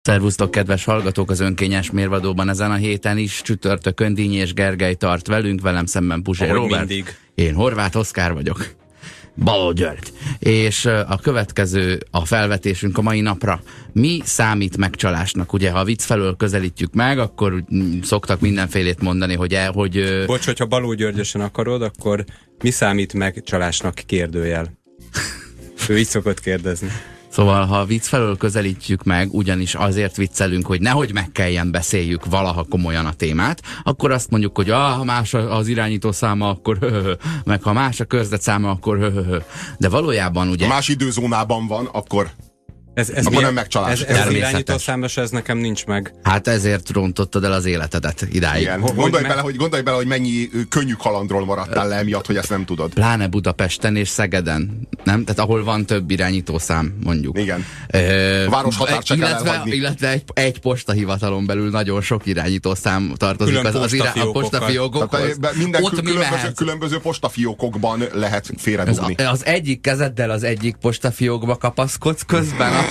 Szervusztok, kedves hallgatók, az Önkényes Mérvadóban ezen a héten is csütörtökön Dínyi és Gergely tart velünk, velem szemben Puzsér Róbert. Mindig. Én Horváth Oszkár vagyok. Balogh György. És a következő a felvetésünk a mai napra. Mi számít megcsalásnak? Ugye, ha a vicc felől közelítjük meg, akkor szoktak mindenfélét mondani, hogy... Bocs, hogyha Balogh Györgyösen akarod, akkor mi számít megcsalásnak kérdőjel? Ő így szokott kérdezni. Szóval, ha a vicc felől közelítjük meg, ugyanis azért viccelünk, hogy nehogy meg kelljen beszéljük valaha komolyan a témát, akkor azt mondjuk, hogy ha más az irányító száma, akkor meg ha más a körzet száma, akkor de valójában ugye... Ha más időzónában van, akkor... Akkor nem megcsalás. Ez az irányító számos, ez nekem nincs meg. Hát ezért rontottad el az életedet idáig. Igen. Gondolj bele, hogy mennyi könnyű kalandról maradtál le emiatt, hogy ezt nem tudod. Pláne Budapesten és Szegeden, nem? Tehát ahol van több irányítószám, mondjuk. Igen. A város határt se kell elhagyni. Illetve egy postahivatalon belül nagyon sok irányítószám tartozik a postafiókokhoz. Minden különböző postafiókokban lehet félredugni. Az egyik kezeddel az egyik postafiókba kapaszkodsz közben.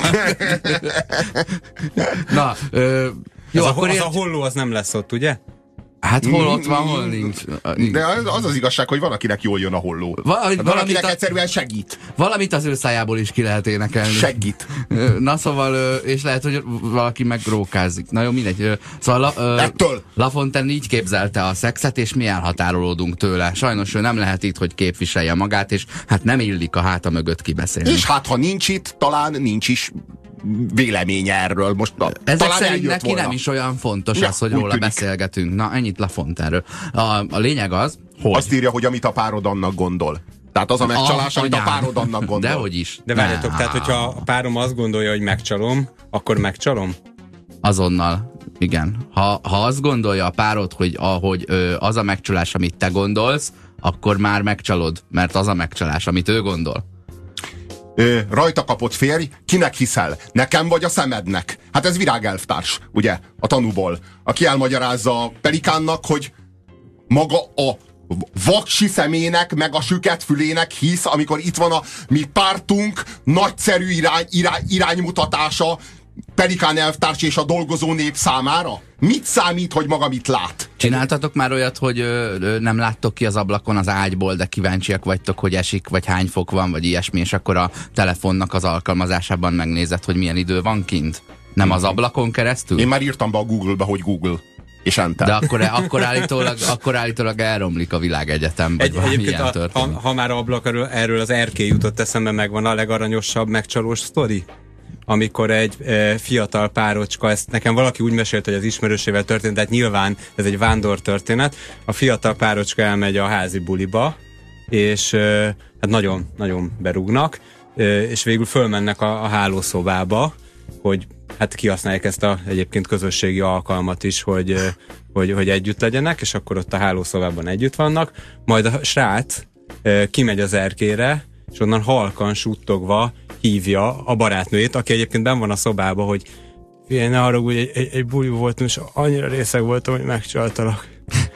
Na, jó, akkor az a holló az nem lesz ott, ugye? Hát hol ott van, hol nincs. De az igazság, hogy van, akinek jól jön a holló. Valakinek egyszerűen segít. Valamit az ő szájából is ki lehet énekelni. Segít. Na szóval, és lehet, hogy valaki megrókázik. Na jó, mindegy. Szóval Lafontaine így képzelte a szexet, és mi elhatárolódunk tőle. Sajnos ő nem lehet itt, hogy képviselje magát, és hát nem illik a háta mögött kibeszélni. És hát, ha nincs itt, talán nincs is véleménye erről. Most ezek szerint neki nem is olyan fontos az, hogy róla beszélgetünk. Na, ennyit Lafontaine-ről. A lényeg az, hogy... Azt írja, hogy amit a párod annak gondol. Tehát az a megcsalás, amit a párod annak gondol. Dehogy is. De várjatok, tehát hogyha a párom azt gondolja, hogy megcsalom, akkor megcsalom? Azonnal. Igen. Ha azt gondolja a párod, hogy az a megcsalás, amit te gondolsz, akkor már megcsalod, mert az a megcsalás, amit ő gondol. Rajta kapott férj, kinek hiszel? Nekem vagy a szemednek? Hát ez virágelftárs, ugye, a tanúból. Aki elmagyarázza Pelikánnak, hogy maga a vaksi szemének, meg a süket fülének hisz, amikor itt van a mi pártunk nagyszerű iránymutatása Pelikán elvtárs és a dolgozó nép számára? Mit számít, hogy maga mit lát? Csináltatok már olyat, hogy nem láttok ki az ablakon az ágyból, de kíváncsiak vagytok, hogy esik, vagy hány fok van, vagy ilyesmi, és akkor a telefonnak az alkalmazásában megnézed, hogy milyen idő van kint? Nem az ablakon keresztül? Én már írtam be a Google-be, hogy Google. És enter. De akkor állítólag elromlik a világegyetem, vagy egyébként ha már ablak, erről az erkély jutott eszembe, megvan a legaranyosabb megcsalós sztori? Amikor egy fiatal párocska, ezt nekem valaki úgy mesélt, hogy az ismerősével történt, tehát nyilván ez egy vándor történet. A fiatal párocska elmegy a házi buliba, és hát nagyon berúgnak, és végül fölmennek a hálószobába, hogy hát kihasználják ezt a egyébként közösségi alkalmat is, hogy együtt legyenek, és akkor ott a hálószobában együtt vannak. Majd a srác kimegy az erkére, és onnan halkan suttogva hívja a barátnőjét, aki egyébként benn van a szobában, hogy figyelj, ne haragudj, egy buli voltam, és annyira részeg voltam, hogy megcsaltalak.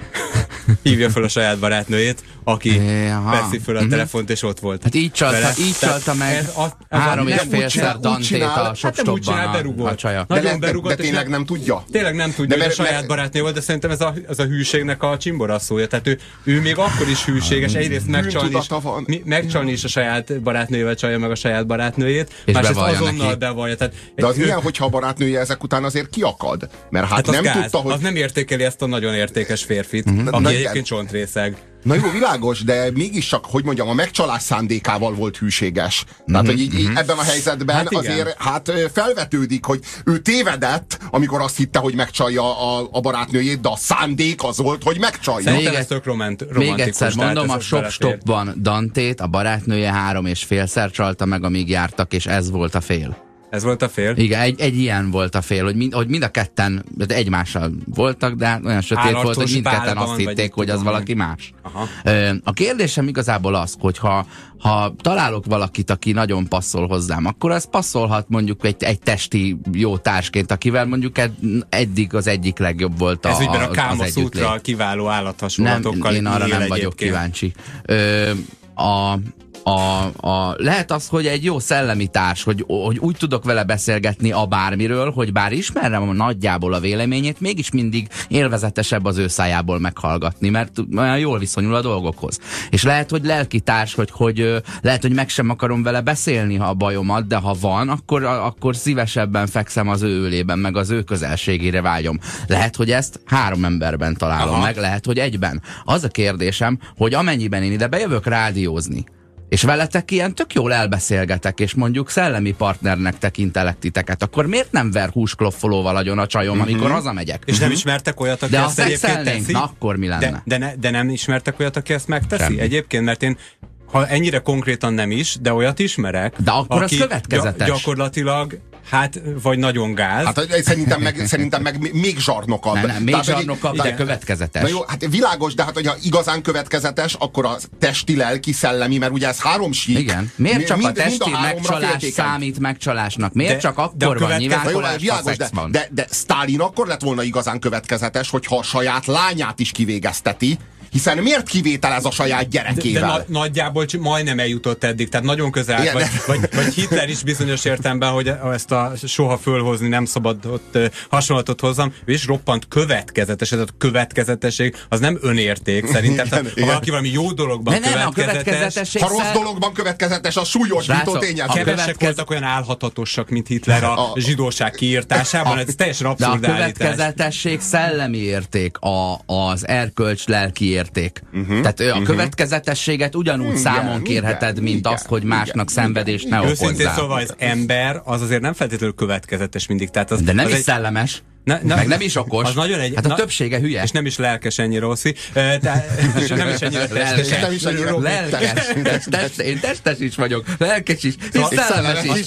Hívja fel a saját barátnőjét, aki veszi föl a telefont, és ott volt. Hát így csalta meg 3,5-szer Dantét a shopstopban a csaja. De tényleg nem tudja? Tényleg nem tudja, hogy a saját barátnő volt, de szerintem ez a hűségnek a csimboraszója. Tehát ő még akkor is hűséges, egyrészt megcsalni is a saját barátnőjével csalja meg a saját barátnőjét, másrészt azonnal bevallja. De az milyen, hogyha a barátnője ezek után azért kiakad? Mert hát nem tudta, hogy... Az nem értékeli ezt a nagyon értékes férfit, aki egyébként csontrészeg. Na jó, világos, de mégiscsak, hogy mondjam, a megcsalás szándékával volt hűséges. Tehát, hogy így ebben a helyzetben hát azért felvetődik, hogy ő tévedett, amikor azt hitte, hogy megcsalja a barátnőjét, de a szándék az volt, hogy megcsalja. Szerintem ez tök romantikus. Még egyszer mondom, a shopstopban Dantét a barátnője 3,5-szer csalta meg, amíg jártak, és ez volt a fél. Ez volt a fél? Igen, egy ilyen volt a fél, hogy mind a ketten egymással voltak, de olyan sötét volt, hogy mindketten azt hitték, hogy az valaki más. Aha. A kérdésem igazából az, hogy ha találok valakit, aki nagyon passzol hozzám, akkor az passzolhat mondjuk egy testi jó társként, akivel mondjuk eddig az egyik legjobb volt ez ügyben a Káma Szutra kiváló állathasonlatokkal. Nem, én arra nem vagyok kíváncsi. lehet az, hogy egy jó szellemi társ, hogy úgy tudok vele beszélgetni a bármiről, hogy bár ismerem nagyjából a véleményét, mégis mindig élvezetesebb az ő szájából meghallgatni, mert olyan jól viszonyul a dolgokhoz. És lehet, hogy lelki társ, hogy lehet, hogy meg sem akarom vele beszélni a bajomat, de ha van, akkor szívesebben fekszem az ő ölében, meg az ő közelségére vágyom. Lehet, hogy ezt 3 emberben találom meg, lehet, hogy egyben. Az a kérdésem, hogy amennyiben én ide bejövök rádiózni, és veletek ilyen tök jól elbeszélgetek, és mondjuk szellemi partnernek tekintelek titeket, akkor miért nem ver húskloffolóval agyon a csajom, amikor hazamegyek? És nem ismertek olyat, aki ezt egyébként teszi? Na, akkor mi lenne? De nem ismertek olyat, aki ezt megteszi? Semmi. Egyébként, mert én, ha ennyire konkrétan nem is, de olyat ismerek, de akkor az következetes. Gyakorlatilag vagy nagyon gáz. Hát szerintem meg még zsarnokabb. Nem, még zsarnokabb, de következetes. Na jó, hát világos, de hát hogyha igazán következetes, akkor a testi, lelki, szellemi, mert ugye ez 3 sík. Igen. Miért csak a testi megcsalás számít megcsalásnak? Miért csak akkor van nyilvánkolás a szexban? De Sztálin akkor lett volna igazán következetes, hogyha a saját lányát is kivégezteti, hiszen miért kivételez a saját gyerekével? De nagyjából majdnem eljutott eddig, tehát nagyon közel állt, vagy Hitler is bizonyos értelemben, hogy ezt a soha fölhozni nem szabadott hasonlatot hozzam, ő is roppant következetes, ez a következetesség, az nem önérték szerintem. Ha valaki valami jó dologban következetes, ha rossz dologban következetes, az súlyosbító tényező. Kevesek voltak olyan álhatatosak, mint Hitler a zsidóság kiírtásában, ez teljesen abszurd állítás. De a következetesség szellemi érték, az erkölcs lelki érték. Tehát a következetességet ugyanúgy számon kérheted, mint azt, hogy másnak szenvedést ne okozzál. Őszintén szóval az ember az azért nem feltétlenül következetes mindig. Tehát de nem is szellemes. Meg nem is okos. Az nagyon hát a többsége hüye. És nem is lelkes ennyire, Oszi. És nem is ennyire lelkes. Én testes is vagyok. Lelkes is. És szellemes is.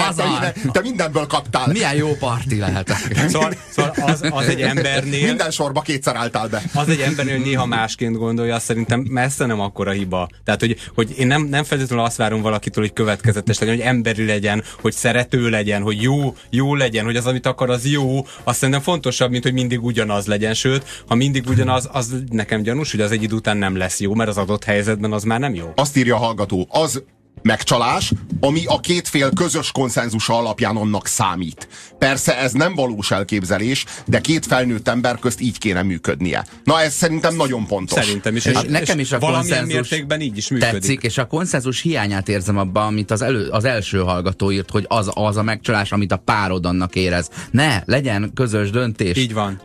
Te mindenből kaptál. Milyen jó parti lehetek. Szóval az egy embernél... Minden sorba 2-szer álltál be. Az egy embernél néha másként gondolja, azt szerintem messze nem akkora hiba. Tehát, hogy én nem feltétlenül azt várom valakitől, hogy következetes legyen, hogy emberi legyen, hogy szerető legyen, hogy jó legyen, hogy az, amit akar, az jó. Azt szerintem fontosabb, mint hogy mindig ugyanaz legyen, sőt, ha mindig ugyanaz, az nekem gyanús, hogy az egy idő után nem lesz jó, mert az adott helyzetben az már nem jó. Azt írja a hallgató, az megcsalás, ami a 2 fél közös konszenzusa alapján annak számít. Persze ez nem valós elképzelés, de 2 felnőtt ember közt így kéne működnie. Na ez szerintem nagyon pontos. Szerintem is. Nekem is a valamilyen mértékben így is működik. Tetszik, és a konszenzus hiányát érzem abban, amit az első hallgató írt, hogy az a megcsalás, amit a párod annak érez. Ne, legyen közös döntés. Így van.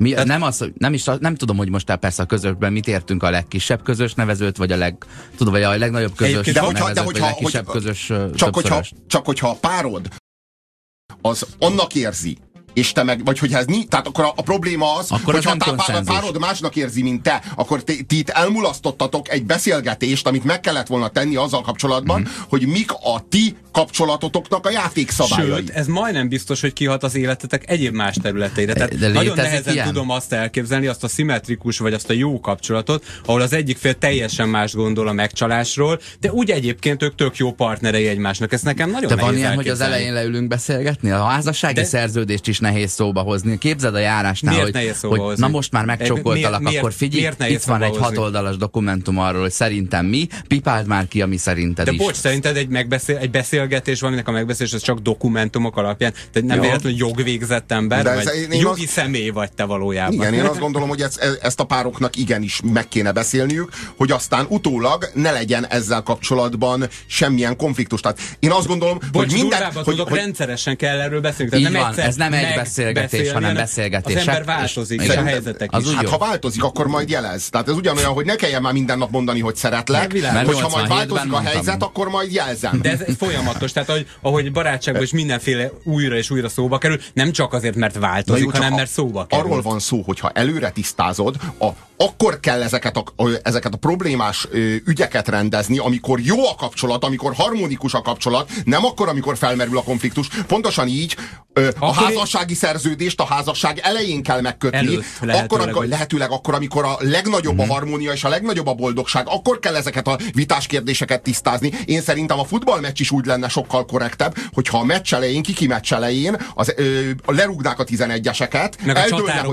Nem tudom, hogy most persze a közösben mit értünk, a legkisebb közös nevezőt, vagy a legnagyobb közös nevezőt, vagy a legkisebb közös csak hogyha a párod az annak érzi, és te meg, vagy hogyha ez nincs, tehát akkor a probléma az, hogyha a párod másnak érzi, mint te, akkor ti itt elmulasztottatok egy beszélgetést, amit meg kellett volna tenni azzal kapcsolatban, hogy mik a ti kapcsolatotoknak a játékszabályai. Sőt, ez majdnem biztos, hogy kihat az életetek egyéb más területeire. Tehát nagyon nehezen tudom azt elképzelni, azt a szimmetrikus, vagy azt a jó kapcsolatot, ahol az egyik fél teljesen más gondol a megcsalásról, de úgy egyébként ők tök jó partnerei egymásnak. Ez nekem nagyon nehéz van ilyen, hogy az elején leülünk beszélgetni? A házassági szerződést is nehéz szóba hozni. Képzeld a járásnál, hogy na most már megcsókoltalak, akkor figyelj, itt van egy 6 oldalas dokumentum arról, hogy szerintem mi, pipáld már ki, ami szerinted is. De bocs, szerinted egy beszélgetés valaminek a megbeszélés, ez csak dokumentumok alapján, tehát nem véletlenül jogvégzett ember, vagy jogi személy vagy te valójában. Igen, én azt gondolom, hogy ezt a pároknak igenis meg kéne beszélniük, hogy aztán utólag ne legyen ezzel kapcsolatban semmilyen konfliktus. Tehát én azt gondolom, hogy minden... hogy rendszeresen kell erről beszélni. Ez nem egy beszélgetés, hanem beszélgetés. Az ember változik, és a helyzetek is. Hát ha változik, akkor majd jelez. Tehát ez ugyanolyan, hogy ne kelljen már minden nap mondani, hogy szeretlek, hogyha majd változik a helyzet, akkor majd jelzem. De ez folyamatos, tehát ahogy barátságban is mindenféle újra és újra szóba kerül, nem csak azért, mert változik, hanem mert szóba kerül. Arról van szó, hogyha előre tisztázod, akkor kell ezeket a problémás ügyeket rendezni, amikor jó a kapcsolat, amikor harmonikus a kapcsolat, nem akkor, amikor felmerül a konfliktus. Pontosan így a házassági szerződést a házasság elején kell megkötni. Lehetőleg akkor, amikor a legnagyobb a harmónia és a legnagyobb a boldogság, akkor kell ezeket a vitás kérdéseket tisztázni. Én szerintem a futballmeccs is úgy lenne sokkal korrektebb, hogyha a meccs elején, kiki meccs elején lerúgnák a 11-eseket, meg a csatárokat.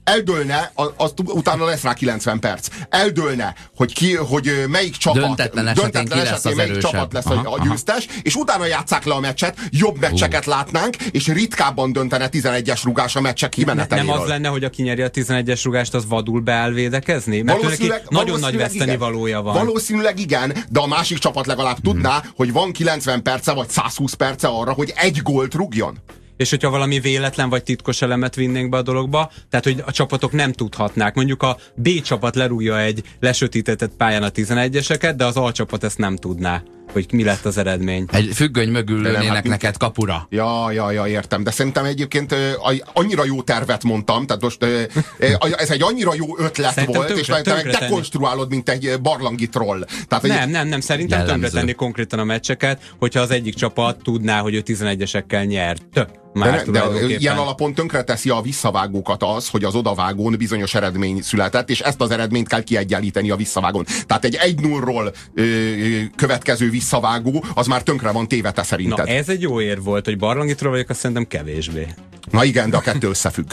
eldőlne, utána lesz rá 90 perc. Eldőlne, hogy melyik csapat döntetlen esetén melyik csapat lesz a győztes, és utána játsszák le a meccset, jobb meccseket látnánk, és ritkábban döntene 11-es rugás a meccsek kimeneteléről. Nem az lenne, hogy aki nyeri a 11-es rugást, az vadul beáll védekezni? Mert nagyon nagy vesztenivalója van. Valószínűleg igen, de a másik csapat legalább tudná, hogy van 90 perce vagy 120 perce arra, hogy egy gólt rúgjon. És hogyha valami véletlen vagy titkos elemet vinnénk be a dologba, tehát hogy a csapatok nem tudhatnák. Mondjuk a B csapat lerúgja egy lesötítetett pályán a 11-eseket, de az A csapat ezt nem tudná, hogy mi lett az eredmény. Egy függöny mögül lőnének neked kapura. Ja, értem. De szerintem egyébként annyira jó tervet mondtam, tehát most ez egy annyira jó ötlet szerintem volt, és dekonstruálod, mint egy barlangi troll. Tehát, nem, szerintem tönkretenni konkrétan a meccseket, hogyha az egyik csapat tudná, hogy ő 11-esekkel nyert. De ilyen alapon tönkreteszi a visszavágókat az, hogy az odavágón bizonyos eredmény született, és ezt az eredményt kell kiegyenlíteni a visszavágón. Tehát egy 1-0-ról következő visszavágó, az már tönkre van téve szerinted. Na ez egy jó érv volt, hogy barlangitról vagyok, azt szerintem kevésbé. Na igen, de a kettő összefügg.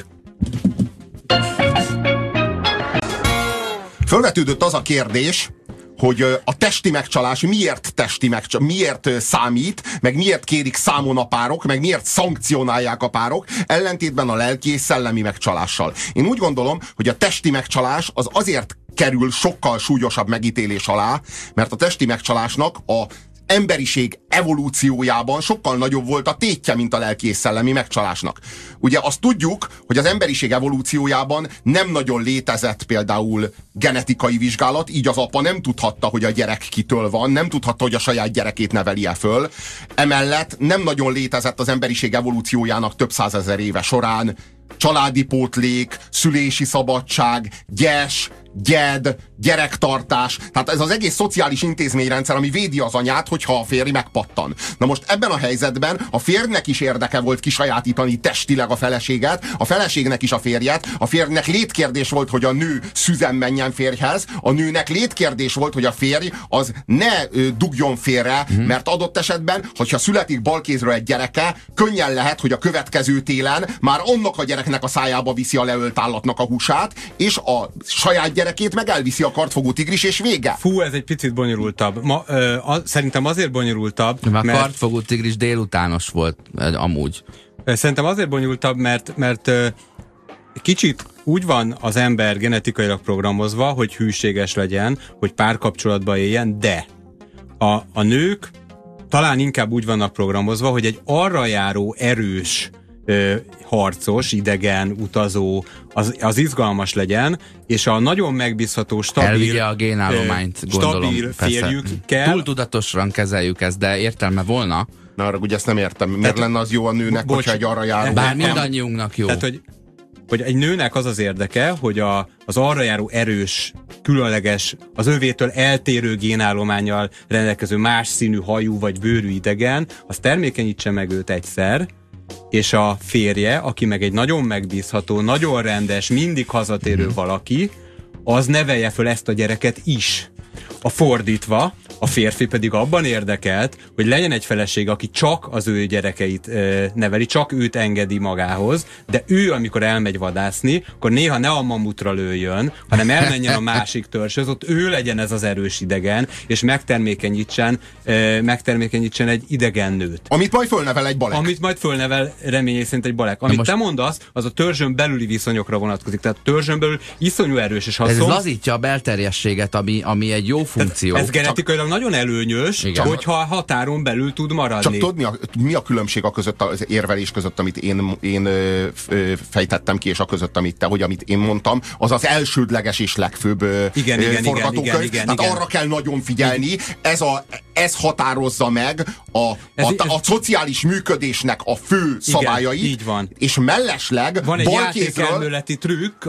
Fölvetődött az a kérdés, hogy a testi megcsalás miért számít, meg miért kérik számon a párok, meg miért szankcionálják a párok, ellentétben a lelki és szellemi megcsalással. Én úgy gondolom, hogy a testi megcsalás az azért kerül sokkal súlyosabb megítélés alá, mert a testi megcsalásnak a emberiség evolúciójában sokkal nagyobb volt a tétje, mint a lelki és szellemi megcsalásnak. Ugye azt tudjuk, hogy az emberiség evolúciójában nem nagyon létezett például genetikai vizsgálat, így az apa nem tudhatta, hogy a gyerek kitől van, nem tudhatta, hogy a saját gyerekét neveli-e föl. Emellett nem nagyon létezett az emberiség evolúciójának több százezer éve során családi pótlék, szülési szabadság, gyes, gyed, gyerektartás, tehát ez az egész szociális intézményrendszer, ami védi az anyát, hogyha a férj megpattan. Na most ebben a helyzetben a férjnek is érdeke volt kisajátítani testileg a feleséget, a feleségnek is a férjet, a férjnek létkérdés volt, hogy a nő szüzen menjen férjhez, a nőnek létkérdés volt, hogy a férj az ne dugjon félre, mert adott esetben, hogyha születik balkézről egy gyereke, könnyen lehet, hogy a következő télen már annak a gyereknek a szájába viszi a leölt állatnak a húsát, és a saját gyerekét meg elviszi a kartfogó tigris, és vége. Fú, ez egy picit bonyolultabb. Szerintem azért bonyolultabb, mert a kartfogó tigris délutános volt amúgy. Szerintem azért bonyolultabb, mert kicsit úgy van az ember genetikailag programozva, hogy hűséges legyen, hogy párkapcsolatba éljen, de a nők talán inkább úgy vannak programozva, hogy egy arra járó erős harcos, idegen, utazó, az izgalmas legyen, és a nagyon megbízható, stabil, a génállományt, stabil férjük kell. Túl tudatosan kezeljük ezt, de értelme volna. Na, arra ugye ezt nem értem. Miért lenne az jó a nőnek, hogyha egy arra járó? Bár mindannyiunknak jó. Tehát, hogy egy nőnek az az érdeke, hogy az arra járó erős, különleges, az övétől eltérő génállománnyal rendelkező más színű hajú vagy bőrű idegen, az termékenyítse meg őt egyszer, és a férje, aki meg egy nagyon megbízható, nagyon rendes, mindig hazatérő valaki, az nevelje föl ezt a gyereket is. A fordítva, a férfi pedig abban érdekelt, hogy legyen egy feleség, aki csak az ő gyerekeit neveli, csak őt engedi magához, de ő, amikor elmegy vadászni, akkor néha ne a mamutra lőjön, hanem elmenjen a másik törzshöz, ott ő legyen ez az erős idegen, és megtermékenyítsen egy idegen nőt. Amit majd fölnevel egy balek. Amit majd fölnevel reményé szerint egy balek. Amit te mondasz, az a törzsön belüli viszonyokra vonatkozik. Tehát a törzsön belül iszonyú erős, és ez lazítja a belterjességet, ami egy jó funkció. Ez genetikailag nagyon előnyös, csak hogyha a határon belül tud maradni. Csak tudod, mi a különbség az érvelés között, amit én fejtettem ki, és a között, amit én mondtam, az az elsődleges és legfőbb forgatókönyv. Tehát arra kell nagyon figyelni, ez határozza meg a szociális működésnek a fő szabályait. Így van. És mellesleg van egy játékelméleti trükk,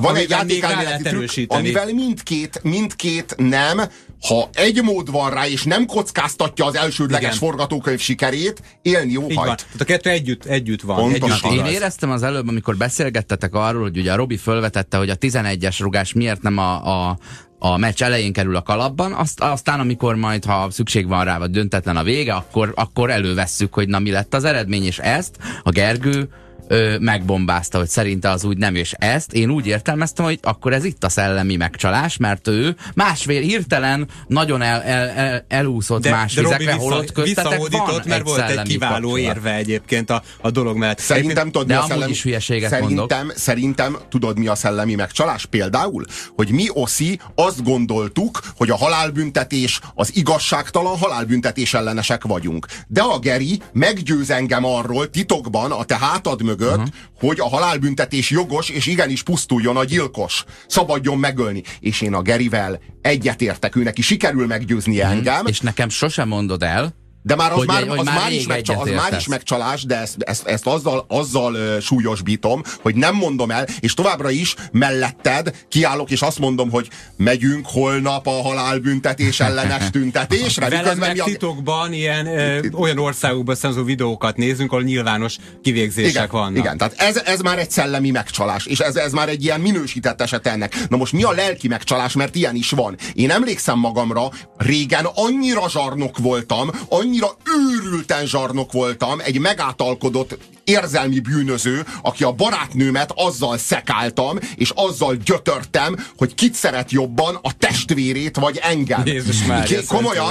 amivel mindkét nem, ha egy mód van rá, és nem kockáztatja az elsődleges forgatókönyv sikerét, élni óhajt. Tehát a kettő együtt van. Én éreztem az előbb, amikor beszélgettetek arról, hogy ugye a Robi fölvetette, hogy a 11-es rugás miért nem a meccs elején kerül a kalapban, aztán amikor majd, ha szükség van rá, vagy döntetlen a vége, akkor elővesszük, hogy na mi lett az eredmény, és ezt a Gergő megbombázta, hogy szerinte az úgy nem, és ezt én úgy értelmeztem, hogy akkor ez itt a szellemi megcsalás, mert ő másfél hirtelen nagyon elúszott más vizekre, holott köztetek van mert volt egy kiváló kapcsolat. Érve egyébként a dolog mellett. Szerintem tudod, de amúgy is hülyeséget mondok. Szerintem tudod, mi a szellemi megcsalás? Például, hogy mi Oszi azt gondoltuk, hogy a halálbüntetés az igazságtalan, halálbüntetés ellenesek vagyunk. De a Geri meggyőz engem arról titokban a te hátad mögött, hogy a halálbüntetés jogos, és igenis pusztuljon a gyilkos. Szabadjon megölni. És én a Gerivel egyetértek, ő neki sikerül meggyőzni engem. És nekem sosem mondod el, de már az már is megcsalás, de ezt azzal súlyosbítom, hogy nem mondom el, és továbbra is melletted kiállok, és azt mondom, hogy megyünk holnap a halálbüntetés ellenes tüntetésre. Velem meg titokban ilyen olyan országokban szenzó videókat nézünk, ahol nyilvános kivégzések vannak. Igen, tehát ez már egy szellemi megcsalás, és ez már egy ilyen minősített eset ennek. Na most mi a lelki megcsalás, mert ilyen is van. Én emlékszem magamra, régen annyira zsarnok voltam, annyira őrülten zsarnok voltam, egy megátalkodott érzelmi bűnöző, aki a barátnőmet azzal szekáltam, és azzal gyötörtem, hogy kit szeret jobban, a testvérét vagy engem. Jézus Mária, komolyan,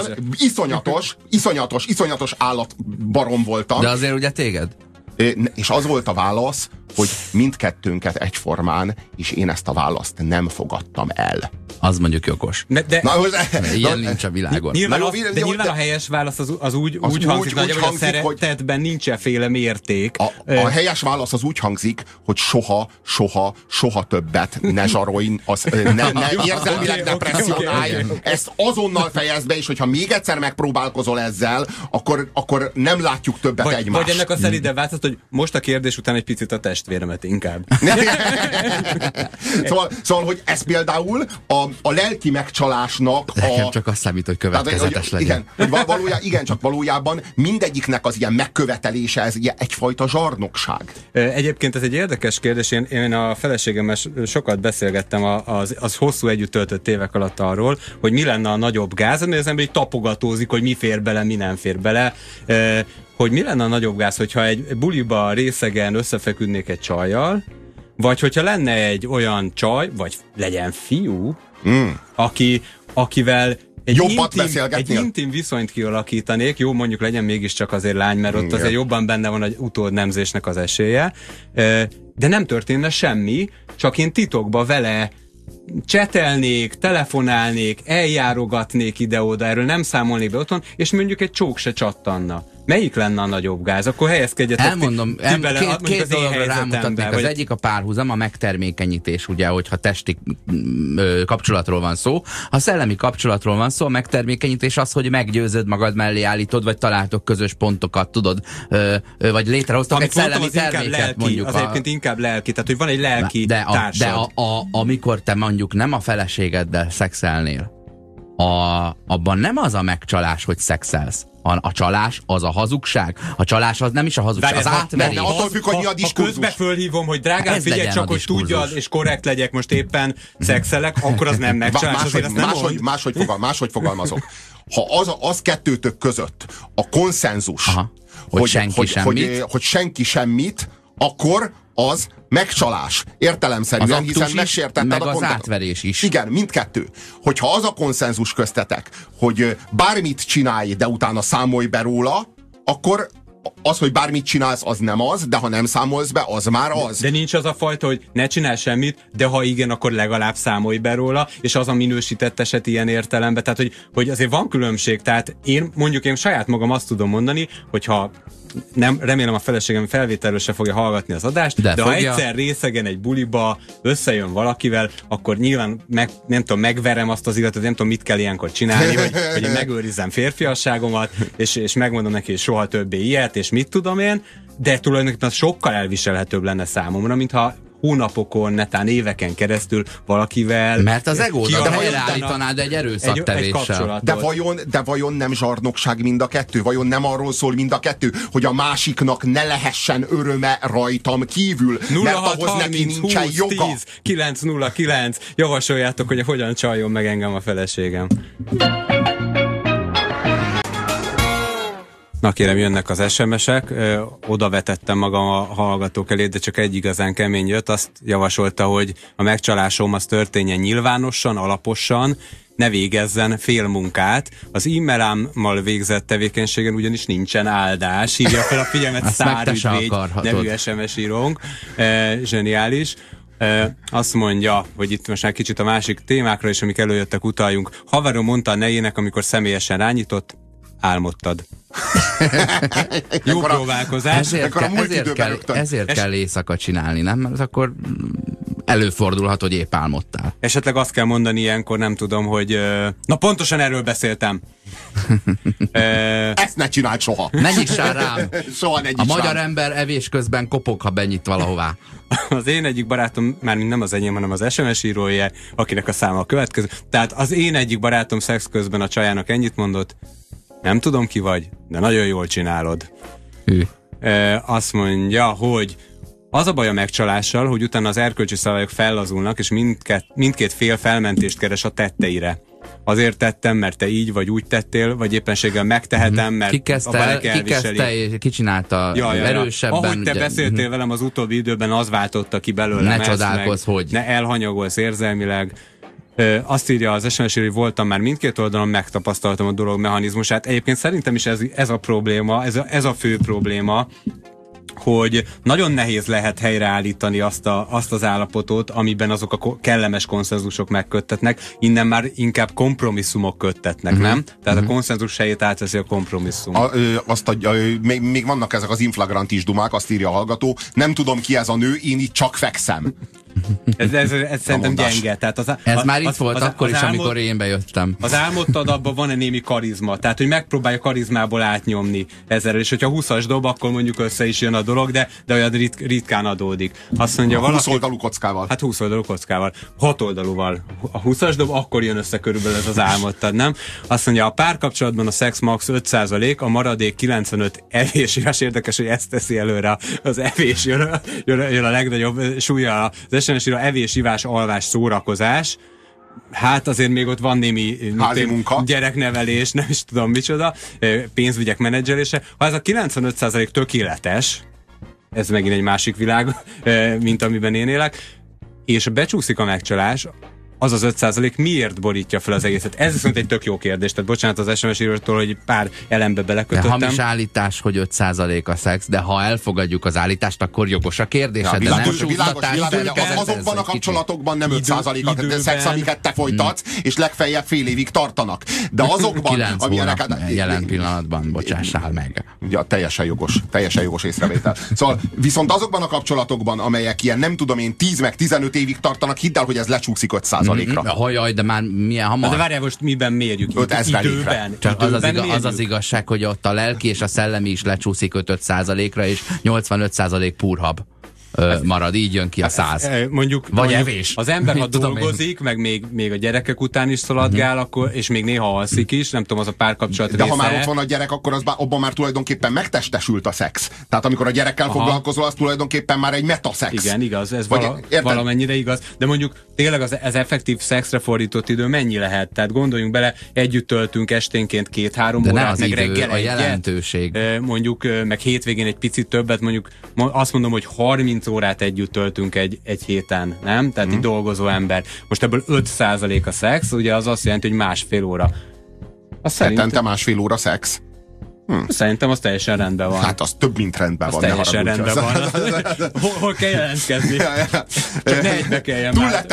iszonyatos állatbarom voltam. De azért ugye téged? És az volt a válasz, hogy mindkettőnket egyformán, és én ezt a választ nem fogadtam el. Az mondjuk jogos. Ilyen nincs a világon. Nyilván a helyes válasz az úgy hangzik, hogy a szeretetben nincsen féle mérték. A helyes válasz az úgy hangzik, hogy soha többet ne zsarolj, ne érzelmileg ne presszionálj. Ezt azonnal fejezd be, és hogyha még egyszer megpróbálkozol ezzel, akkor nem látjuk többet egymást. Vagy ennek a szelidebb változat, hogy most a kérdés után egy picit a testvéremet inkább. Szóval, hogy ez például a lelki megcsalásnak nekem csak azt számít, hogy következetes legyen. Igen, csak valójában mindegyiknek az ilyen megkövetelése, ez ilyen egyfajta zsarnokság. Egyébként ez egy érdekes kérdés. Én a feleségemmel sokat beszélgettem az hosszú együtt töltött évek alatt arról, hogy mi lenne a nagyobb gáz, mert az ember így tapogatózik, hogy mi fér bele, mi nem fér bele. Hogy mi lenne a nagyobb gáz, hogyha egy buliba részegen összefeküdnék egy csajjal, vagy hogyha lenne egy olyan csaj, vagy legyen fiú, akivel egy intim viszonyt kialakítanék, jó, mondjuk legyen mégiscsak azért lány, mert ott azért jobban benne van egy utódnemzésnek az esélye, de nem történne semmi, csak én titokba vele csetelnék, telefonálnék, eljárogatnék ide-oda, erről nem számolnék be otthon, és mondjuk egy csók se csattanna. Melyik lenne a nagyobb gáz? Akkor helyezkedjetek elmondom, két dologra rámutatnék. Az egyik a párhuzam, a megtermékenyítés, ugye, hogyha testi kapcsolatról van szó. Ha szellemi kapcsolatról van szó, a megtermékenyítés az, hogy meggyőzöd magad mellé állítod, vagy találtok közös pontokat, tudod, vagy létrehoztok egy szellemi terméket, lelki, mondjuk. Az egyébként inkább lelki, tehát hogy van egy lelki társad. De amikor te mondjuk nem a feleségeddel szexelnél, abban nem az a megcsalás, hogy szexelsz. A csalás az a hazugság. A csalás az nem is a hazugság, az átverés. Attól függ, hogy mi a diskurzus. Ha közbe fölhívom, hogy drágám, figyelj csak, hogy tudjad, és korrekt legyek, most éppen szexelek, akkor az nem megcsalás. Máshogy fogalmazok. Ha az kettőtök között a konszenzus, hogy senki semmit, akkor az megcsalás. Értelemszerűen, hiszen megsértetted meg az átverés is. Igen, mindkettő. Hogyha az a konszenzus köztetek, hogy bármit csinálj, de utána számolj be róla, akkor az, hogy bármit csinálsz, az nem az, de ha nem számolsz be, az már az. De nincs az a fajta, hogy ne csinálj semmit, de ha igen, akkor legalább számolj be róla, és az a minősített eset ilyen értelemben. Tehát, hogy azért van különbség. Tehát én saját magam azt tudom mondani, hogyha nem, remélem a feleségem felvételről se fogja hallgatni az adást, de ha egyszer részegen egy buliba összejön valakivel, akkor nyilván megverem azt az illetőt, nem tudom, mit kell ilyenkor csinálni, hogy én megőrizzem férfiasságomat, és megmondom neki, hogy soha többé ilyet, és mit tudom én, de tulajdonképpen sokkal elviselhetőbb lenne számomra, mintha hónapokon, netán éveken keresztül valakivel... Mert az egódat helyreállítanád egy erőszaktevéssel. De vajon nem zsarnokság mind a kettő? Vajon nem arról szól mind a kettő, hogy a másiknak ne lehessen öröme rajtam kívül? 0630 javasoljátok, hogy hogyan csaljon meg engem a feleségem. Na kérem, jönnek az SMS-ek, oda vetettem magam a hallgatók elé, de csak egy igazán kemény jött, azt javasolta, hogy a megcsalásom az történjen nyilvánosan, alaposan, ne végezzen félmunkát. Az e-mailámmal végzett tevékenységen ugyanis nincsen áldás. Hívja fel a figyelmet Szárügyvégy nevű SMS írónk. Zseniális. Azt mondja, hogy itt most már kicsit a másik témákra is, amik előjöttek, utaljunk. Haverom mondta a nejének, amikor személyesen rányított, álmodtad. Jó próbálkozás. Ezért kell éjszaka csinálni, nem? Mert akkor előfordulhat, hogy épp álmodtál. Esetleg azt kell mondani ilyenkor, nem tudom, hogy na pontosan erről beszéltem. Ezt ne csináld soha. Ne nyissál rám. Soha ne a magyar ember evés közben kopog, ha benyit valahová. Az én egyik barátom, mármint nem az enyém, hanem az SMS írója, akinek a száma a következő. Tehát az én egyik barátom szex közben a csajának ennyit mondott: nem tudom ki vagy, de nagyon jól csinálod. Azt mondja, hogy az a baj a megcsalással, hogy utána az erkölcsi szabályok fellazulnak, és mindkét fél felmentést keres a tetteire. Azért tettem, mert te így vagy úgy tettél, vagy éppenséggel megtehetem, mert a balek elviseli. Ki csinálta erősebben. Ahogy te beszéltél velem az utóbbi időben, az váltotta ki belőlem. Ne csodálkozz, hogy. Ne elhanyagolsz érzelmileg. Azt írja az SMS, hogy voltam már mindkét oldalon, megtapasztaltam a dolog mechanizmusát. Egyébként szerintem is ez a probléma, ez a fő probléma, hogy nagyon nehéz lehet helyreállítani azt az állapotot, amiben azok a kellemes konszenzusok megköttetnek, innen már inkább kompromisszumok köttetnek, nem? Tehát a konszenzus helyét átveszi a kompromisszum. Még vannak ezek az inflagrantis dumák, azt írja a hallgató, nem tudom ki ez a nő, én itt csak fekszem. Ez szerintem gyenge. Tehát ez már itt volt akkor is, amikor én bejöttem. Az álmodtad, abban van-e némi karizma? Tehát, hogy megpróbálja karizmából átnyomni ezzel, és hogyha 20-as dob, akkor mondjuk össze is jön a dolog, de olyan ritkán adódik. Azt mondja, 20 oldalú kockával. Hát 20 oldalú kockával. 6 oldalúval. A 20-as dob, akkor jön össze körülbelül ez az álmodtad, nem? Azt mondja, a párkapcsolatban a szex max 5%, a maradék 95 evésívás. Érdekes, hogy ezt teszi előre az evés. Jön a legnagyobb súlya az SMS író: evés, ivás, alvás, szórakozás. Hát azért még ott van némi gyereknevelés, nem is tudom micsoda, pénzügyek menedzselése. Ha ez a 95% tökéletes, ez megint egy másik világ, mint amiben én élek, és becsúszik a megcsalás, az 5% miért borítja fel az egészet? Ez viszont egy tök jó kérdés. Tehát bocsánat az SMS írótól, hogy pár elembe belekötöttem. De hamis állítás, hogy 5% a szex, de ha elfogadjuk az állítást, akkor jogos a kérdés. Ja, világos, azokban a kapcsolatokban nem 5% a szex, amiket te folytatsz, és legfeljebb fél évig tartanak. De azokban, 9 hónap jelen pillanatban, bocsássál meg. Ja, teljesen jogos észrevétel. Szóval viszont azokban a kapcsolatokban, amelyek ilyen nem tudom én 10 meg 15 évig tartanak, hidd el, hogy ez lecsúszik 5%. Hajaj, de már milyen hamar. De várjál, most miben mérjük? Időben. Csak az igazság, hogy ott a lelki és a szellemi is lecsúszik 5-5%-ra, és 85% purhab marad, így jön ki a 100. Vagy evés. Az ember, ha dolgozik, meg még a gyerekek után is szaladgál, akkor, és még néha alszik is, nem tudom, az a párkapcsolat része. De ha már ott van a gyerek, akkor abban már tulajdonképpen megtestesült a szex. Tehát amikor a gyerekkel foglalkozol, az tulajdonképpen már egy metaszex. Igen, igaz, ez valamennyire igaz. De mondjuk tényleg az effektív szexre fordított idő mennyi lehet? Tehát gondoljunk bele, együtt töltünk esténként 2-3 órát, meg reggel a jelentőség. Mondjuk, meg hétvégén egy picit többet, mondjuk azt mondom, hogy 30 órát együtt töltünk egy héten, nem? Tehát egy dolgozó ember. Most ebből 5% a szex, ugye az azt jelenti, hogy másfél óra. Hetente másfél óra szex? Szerintem az teljesen rendben van. Hát az több, mint rendben van. Teljesen rendben van. Hol kell jelentkezni? Csak ne egybe kelljen már.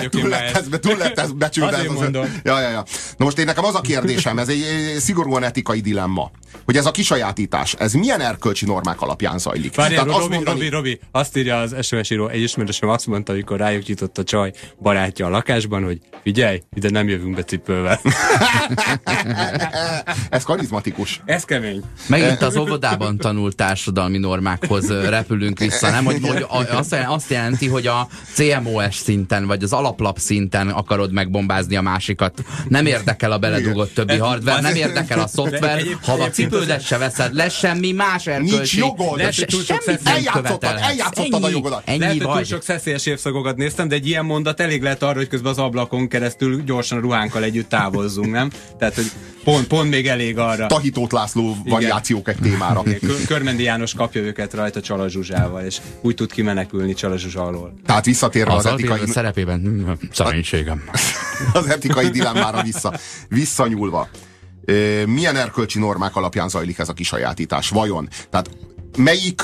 Túl lett ez becsülve. Azért mondom. Ja. Na most én nekem az a kérdésem, ez egy szigorúan etikai dilemma, hogy ez a kisajátítás, ez milyen erkölcsi normák alapján zajlik? Várjál, Robi, azt írja az SMS író, egy ismerősöm azt mondta, amikor rájuk nyitott a csaj barátja a lakásban, hogy figyelj, ide nem jövünk be cipővel. Ez karizmatikus. Ez kemény. Megint az óvodában tanult társadalmi normákhoz repülünk vissza, nem? Hogy azt jelenti, hogy a CMOS szinten, vagy az alaplap szinten akarod megbombázni a másikat. Nem érdekel a beledugott többi hardware, nem érdekel a szoftver, ha a cipődet se veszed, lesz semmi más erkölcség. Nincs jogod. Eljátszottad a jogodat. Lehet, hogy túl sok szeszélyes évszakokat néztem, de egy ilyen mondat elég lehet arra, hogy közben az ablakon keresztül gyorsan a ruhánkkal együtt távozzunk, nem? Tehát, hogy Pont még elég arra. Tahitót László variációk egy témára. Körmendi János kapja őket rajta Csala Zsuzsával, és úgy tud kimenekülni Csala Zsuzsa alól. Tehát visszatérve az etikai szerepében szerénységem. Az etikai dilemmára visszanyúlva. Milyen erkölcsi normák alapján zajlik ez a kisajátítás? Vajon? Tehát melyik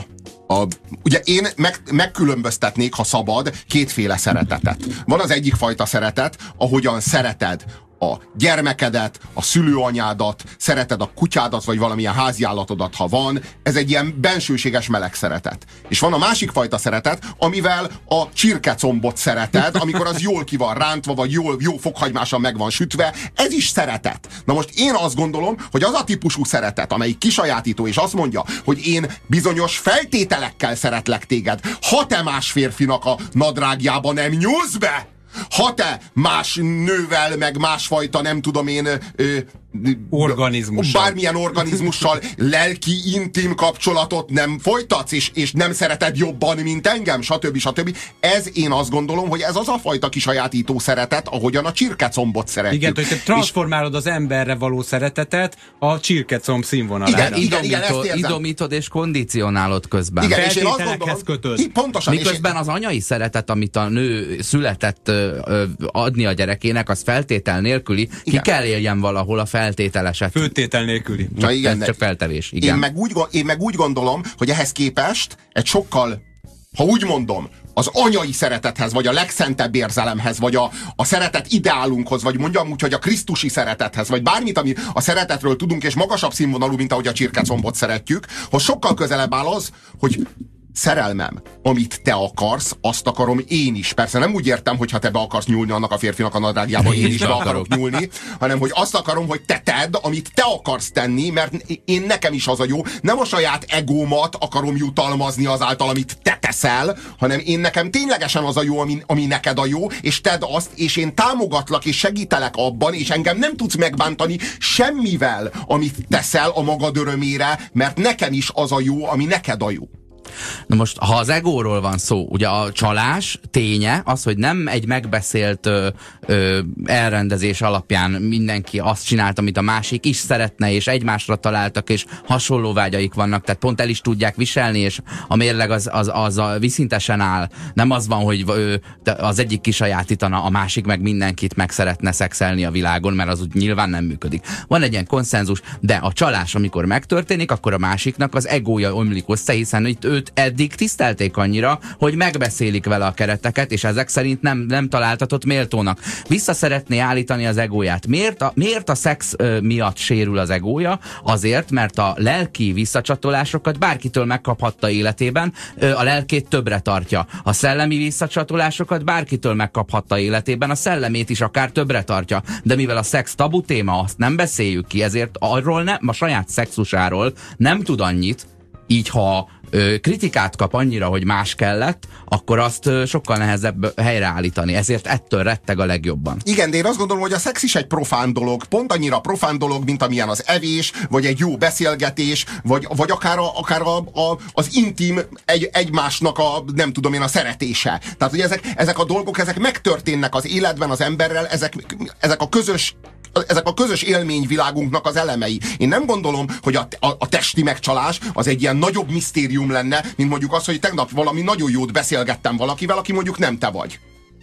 ugye én megkülönböztetnék, ha szabad, kétféle szeretetet. Van az egyik fajta szeretet, ahogyan szereted a gyermekedet, a szülőanyádat, szereted a kutyádat, vagy valamilyen háziállatodat, ha van. Ez egy ilyen bensőséges meleg szeretet. És van a másik fajta szeretet, amivel a csirkecombot szereted, amikor az jól ki van rántva, vagy jó fokhagymással meg van sütve. Ez is szeretet. Na most én azt gondolom, hogy az a típusú szeretet, amelyik kisajátító, és azt mondja, hogy én bizonyos feltételekkel szeretlek téged, ha te más férfinak a nadrágjába nem nyúlsz be, ha te más nővel, meg másfajta, nem tudom én, organizmussal, bármilyen organizmussal lelki, intim kapcsolatot nem folytatsz, és nem szereted jobban, mint engem, stb. Ez, én azt gondolom, hogy ez az a fajta kisajátító szeretet, ahogyan a csirkecombot szeretjük. Igen, hogy te transformálod az emberre való szeretetet a csirkecomb színvonalára. Idomítod és kondicionálod közben. Igen, és én azt gondolom, pontosan, miközben az anyai szeretet, amit a nő született adni a gyerekének, az feltétel nélküli, igen. Ki kell éljen valahol a feltételeset. Főtétel nélküli. Na igen, csak feltevés. Igen. Én meg úgy gondolom, hogy ehhez képest egy sokkal, ha úgy mondom, az anyai szeretethez, vagy a legszentebb érzelemhez, vagy a szeretet ideálunkhoz, vagy mondjam úgy, hogy a krisztusi szeretethez, vagy bármit, ami a szeretetről tudunk, és magasabb színvonalú, mint ahogy a csirkecombot szeretjük, hogy sokkal közelebb áll az, hogy szerelmem, amit te akarsz, azt akarom én is. Persze nem úgy értem, hogy ha te be akarsz nyúlni annak a férfinak a nadrágjába, én is be akarok nyúlni, hanem hogy azt akarom, hogy te tedd, amit te akarsz tenni, mert nekem is az a jó. Nem a saját egómat akarom jutalmazni azáltal, amit te teszel, hanem nekem ténylegesen az a jó, ami neked a jó, és tedd azt, és én támogatlak, és segítelek abban, és engem nem tudsz megbántani semmivel, amit teszel a magad örömére, mert nekem is az a jó, ami neked a jó. Na most, ha az egóról van szó, ugye a csalás ténye az, hogy nem egy megbeszélt elrendezés alapján mindenki azt csinált, amit a másik is szeretne, és egymásra találtak, és hasonló vágyaik vannak, tehát pont el is tudják viselni, és a mérleg az viszintesen áll. Nem az van, hogy az egyik kisajátítana, a másik meg mindenkit meg szeretne szexelni a világon, mert az úgy nyilván nem működik. Van egy ilyen konszenzus, de a csalás, amikor megtörténik, akkor a másiknak az egója ömlik össze, hiszen itt őt eddig tisztelték annyira, hogy megbeszélik vele a kereteket, és ezek szerint nem találtatott méltónak. Vissza szeretné állítani az egóját. Miért a szex miatt sérül az egója? Azért, mert a lelki visszacsatolásokat bárkitől megkaphatta életében, a lelkét többre tartja. A szellemi visszacsatolásokat bárkitől megkaphatta életében, a szellemét is akár többre tartja. De mivel a szex tabu téma, azt nem beszéljük ki, ezért arról a saját szexusáról nem tud annyit, így ha kritikát kap annyira, hogy más kellett, akkor azt sokkal nehezebb helyreállítani. Ezért ettől retteg a legjobban. Igen, de én azt gondolom, hogy a szex is egy profán dolog. Pont annyira profán dolog, mint amilyen az evés, vagy egy jó beszélgetés, vagy akár az intim egymásnak nem tudom én, a szeretése. Tehát, hogy ezek a dolgok, ezek megtörténnek az életben az emberrel, ezek a közös élményvilágunknak az elemei. Én nem gondolom, hogy a testi megcsalás az egy ilyen nagyobb misztérium lenne, mint mondjuk az, hogy tegnap valami nagyon jót beszélgettem valakivel, aki mondjuk nem te vagy.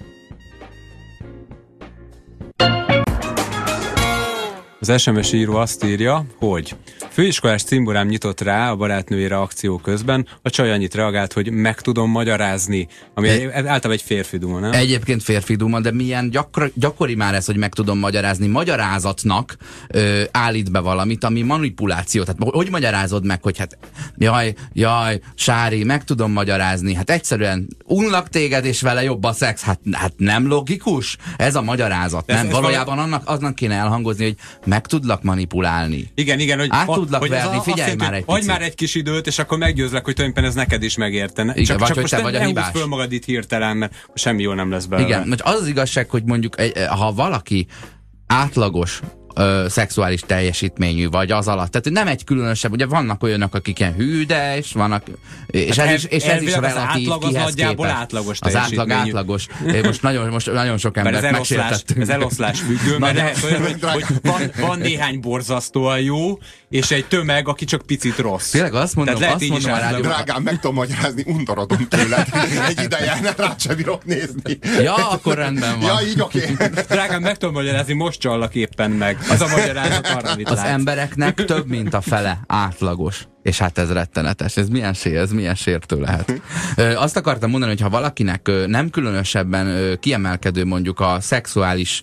Az SMS író azt írja, hogy főiskolás cimborám nyitott rá a barátnőjére akció közben, a csaj annyit reagált, hogy meg tudom magyarázni, ami általában egy férfi duma, nem? Egyébként férfi duma, de milyen gyakori már ez, hogy meg tudom magyarázni. Magyarázatnak állít be valamit, ami manipuláció. Tehát hogy magyarázod meg, hogy hát jaj, Sári, meg tudom magyarázni. Hát egyszerűen unlak téged, és vele jobb a szex. Hát nem logikus? Ez a magyarázat. Nem? Valójában annak kéne elhangozni, hogy meg tudlak manipulálni. Igen, hogy át tudlak verni, figyelj már egy picit. Hagyj már egy kis időt, és akkor meggyőzlek, hogy tulajdonképpen ez neked is megértene. Igen, csak vagy hogy most te vagy a hibás. föl magad itt hirtelen, mert semmi jó nem lesz belőle. Igen, az az igazság, hogy mondjuk ha valaki átlagos szexuális teljesítményű, vagy az alatt. Tehát nem egy különösebb, ugye vannak olyanok, akik ilyen hű, de és vannak, és ez is relatív kihez képest. Átlagos az átlagos. Most nagyon sok embert megsértettünk. Ez eloszlás függő, mert lehet olyan, hogy van néhány borzasztóan jó, és egy tömeg, aki csak picit rossz. Tényleg azt mondom a rádióban. Drágám, meg tudom magyarázni, undorodom tőled. Egy ideje, rá sem bírok nézni. Ja, akkor rendben van. Ja, így oké. Drágám, meg tudom magyarázni, most csallak éppen meg. Ez a magyarázat arra, amit az látsz. Embereknek több, mint a fele átlagos. És hát ez rettenetes. Ez milyen sértő lehet. Azt akartam mondani, hogy ha valakinek nem különösebben kiemelkedő mondjuk a szexuális,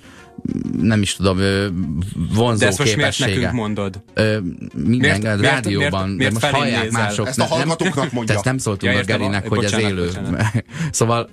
nem is tudom, vonzó de ezt most képessége. Miért nekünk mondod? Minden rádióban, miért most hallják mások. Ezt a hallgatóknak mondja. Ezt nem szóltunk a Gerinek, hogy ez élő. Szóval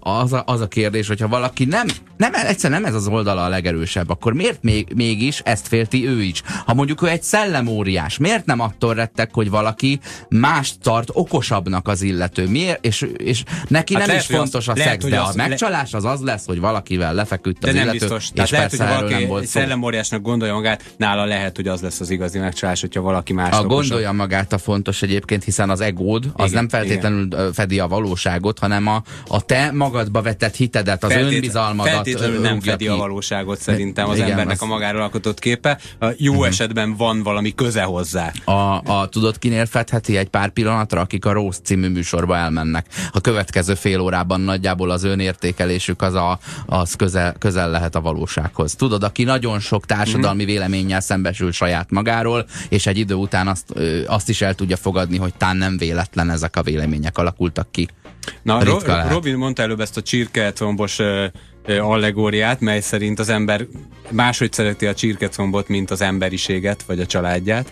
az a kérdés, hogyha valaki egyszerűen nem ez az oldala a legerősebb, akkor miért mégis ezt félti ő is? Ha mondjuk ő egy szellemóriás, miért nem attól rettek, hogy valaki mást tart okosabbnak az illető? Miért? És neki hát nem lehet, is fontos a szex, de a megcsalás az lesz, hogy valakivel lefeküdt az illető. Biztos. És lehet, hogy valaki szellemóriásnak gondolja magát, nála lehet, hogy az lesz az igazi megcsalás, hogyha valaki más. Gondolja magát a fontos egyébként, hiszen az egód az nem feltétlenül fedi a valóságot, hanem a te magadba vetett hitedet, az önbizalmadat. Feltétlenül nem fedi a valóságot szerintem az embernek a magáról alkotott képe. Jó esetben van valami köze hozzá. Tudod, kinél fedheti egy pár pillanatra, akik a Roast című műsorba elmennek. A következő fél órában nagyjából az önértékelésük az közel lehet a valósághoz. Tudod, aki nagyon sok társadalmi véleménnyel szembesül saját magáról, és egy idő után azt is el tudja fogadni, hogy tán nem véletlen ezek a vélemények alakultak ki. Na, Robin mondta előbb ezt a csirkecombos allegóriát, mely szerint az ember máshogy szereti a csirkecombot, mint az emberiséget, vagy a családját.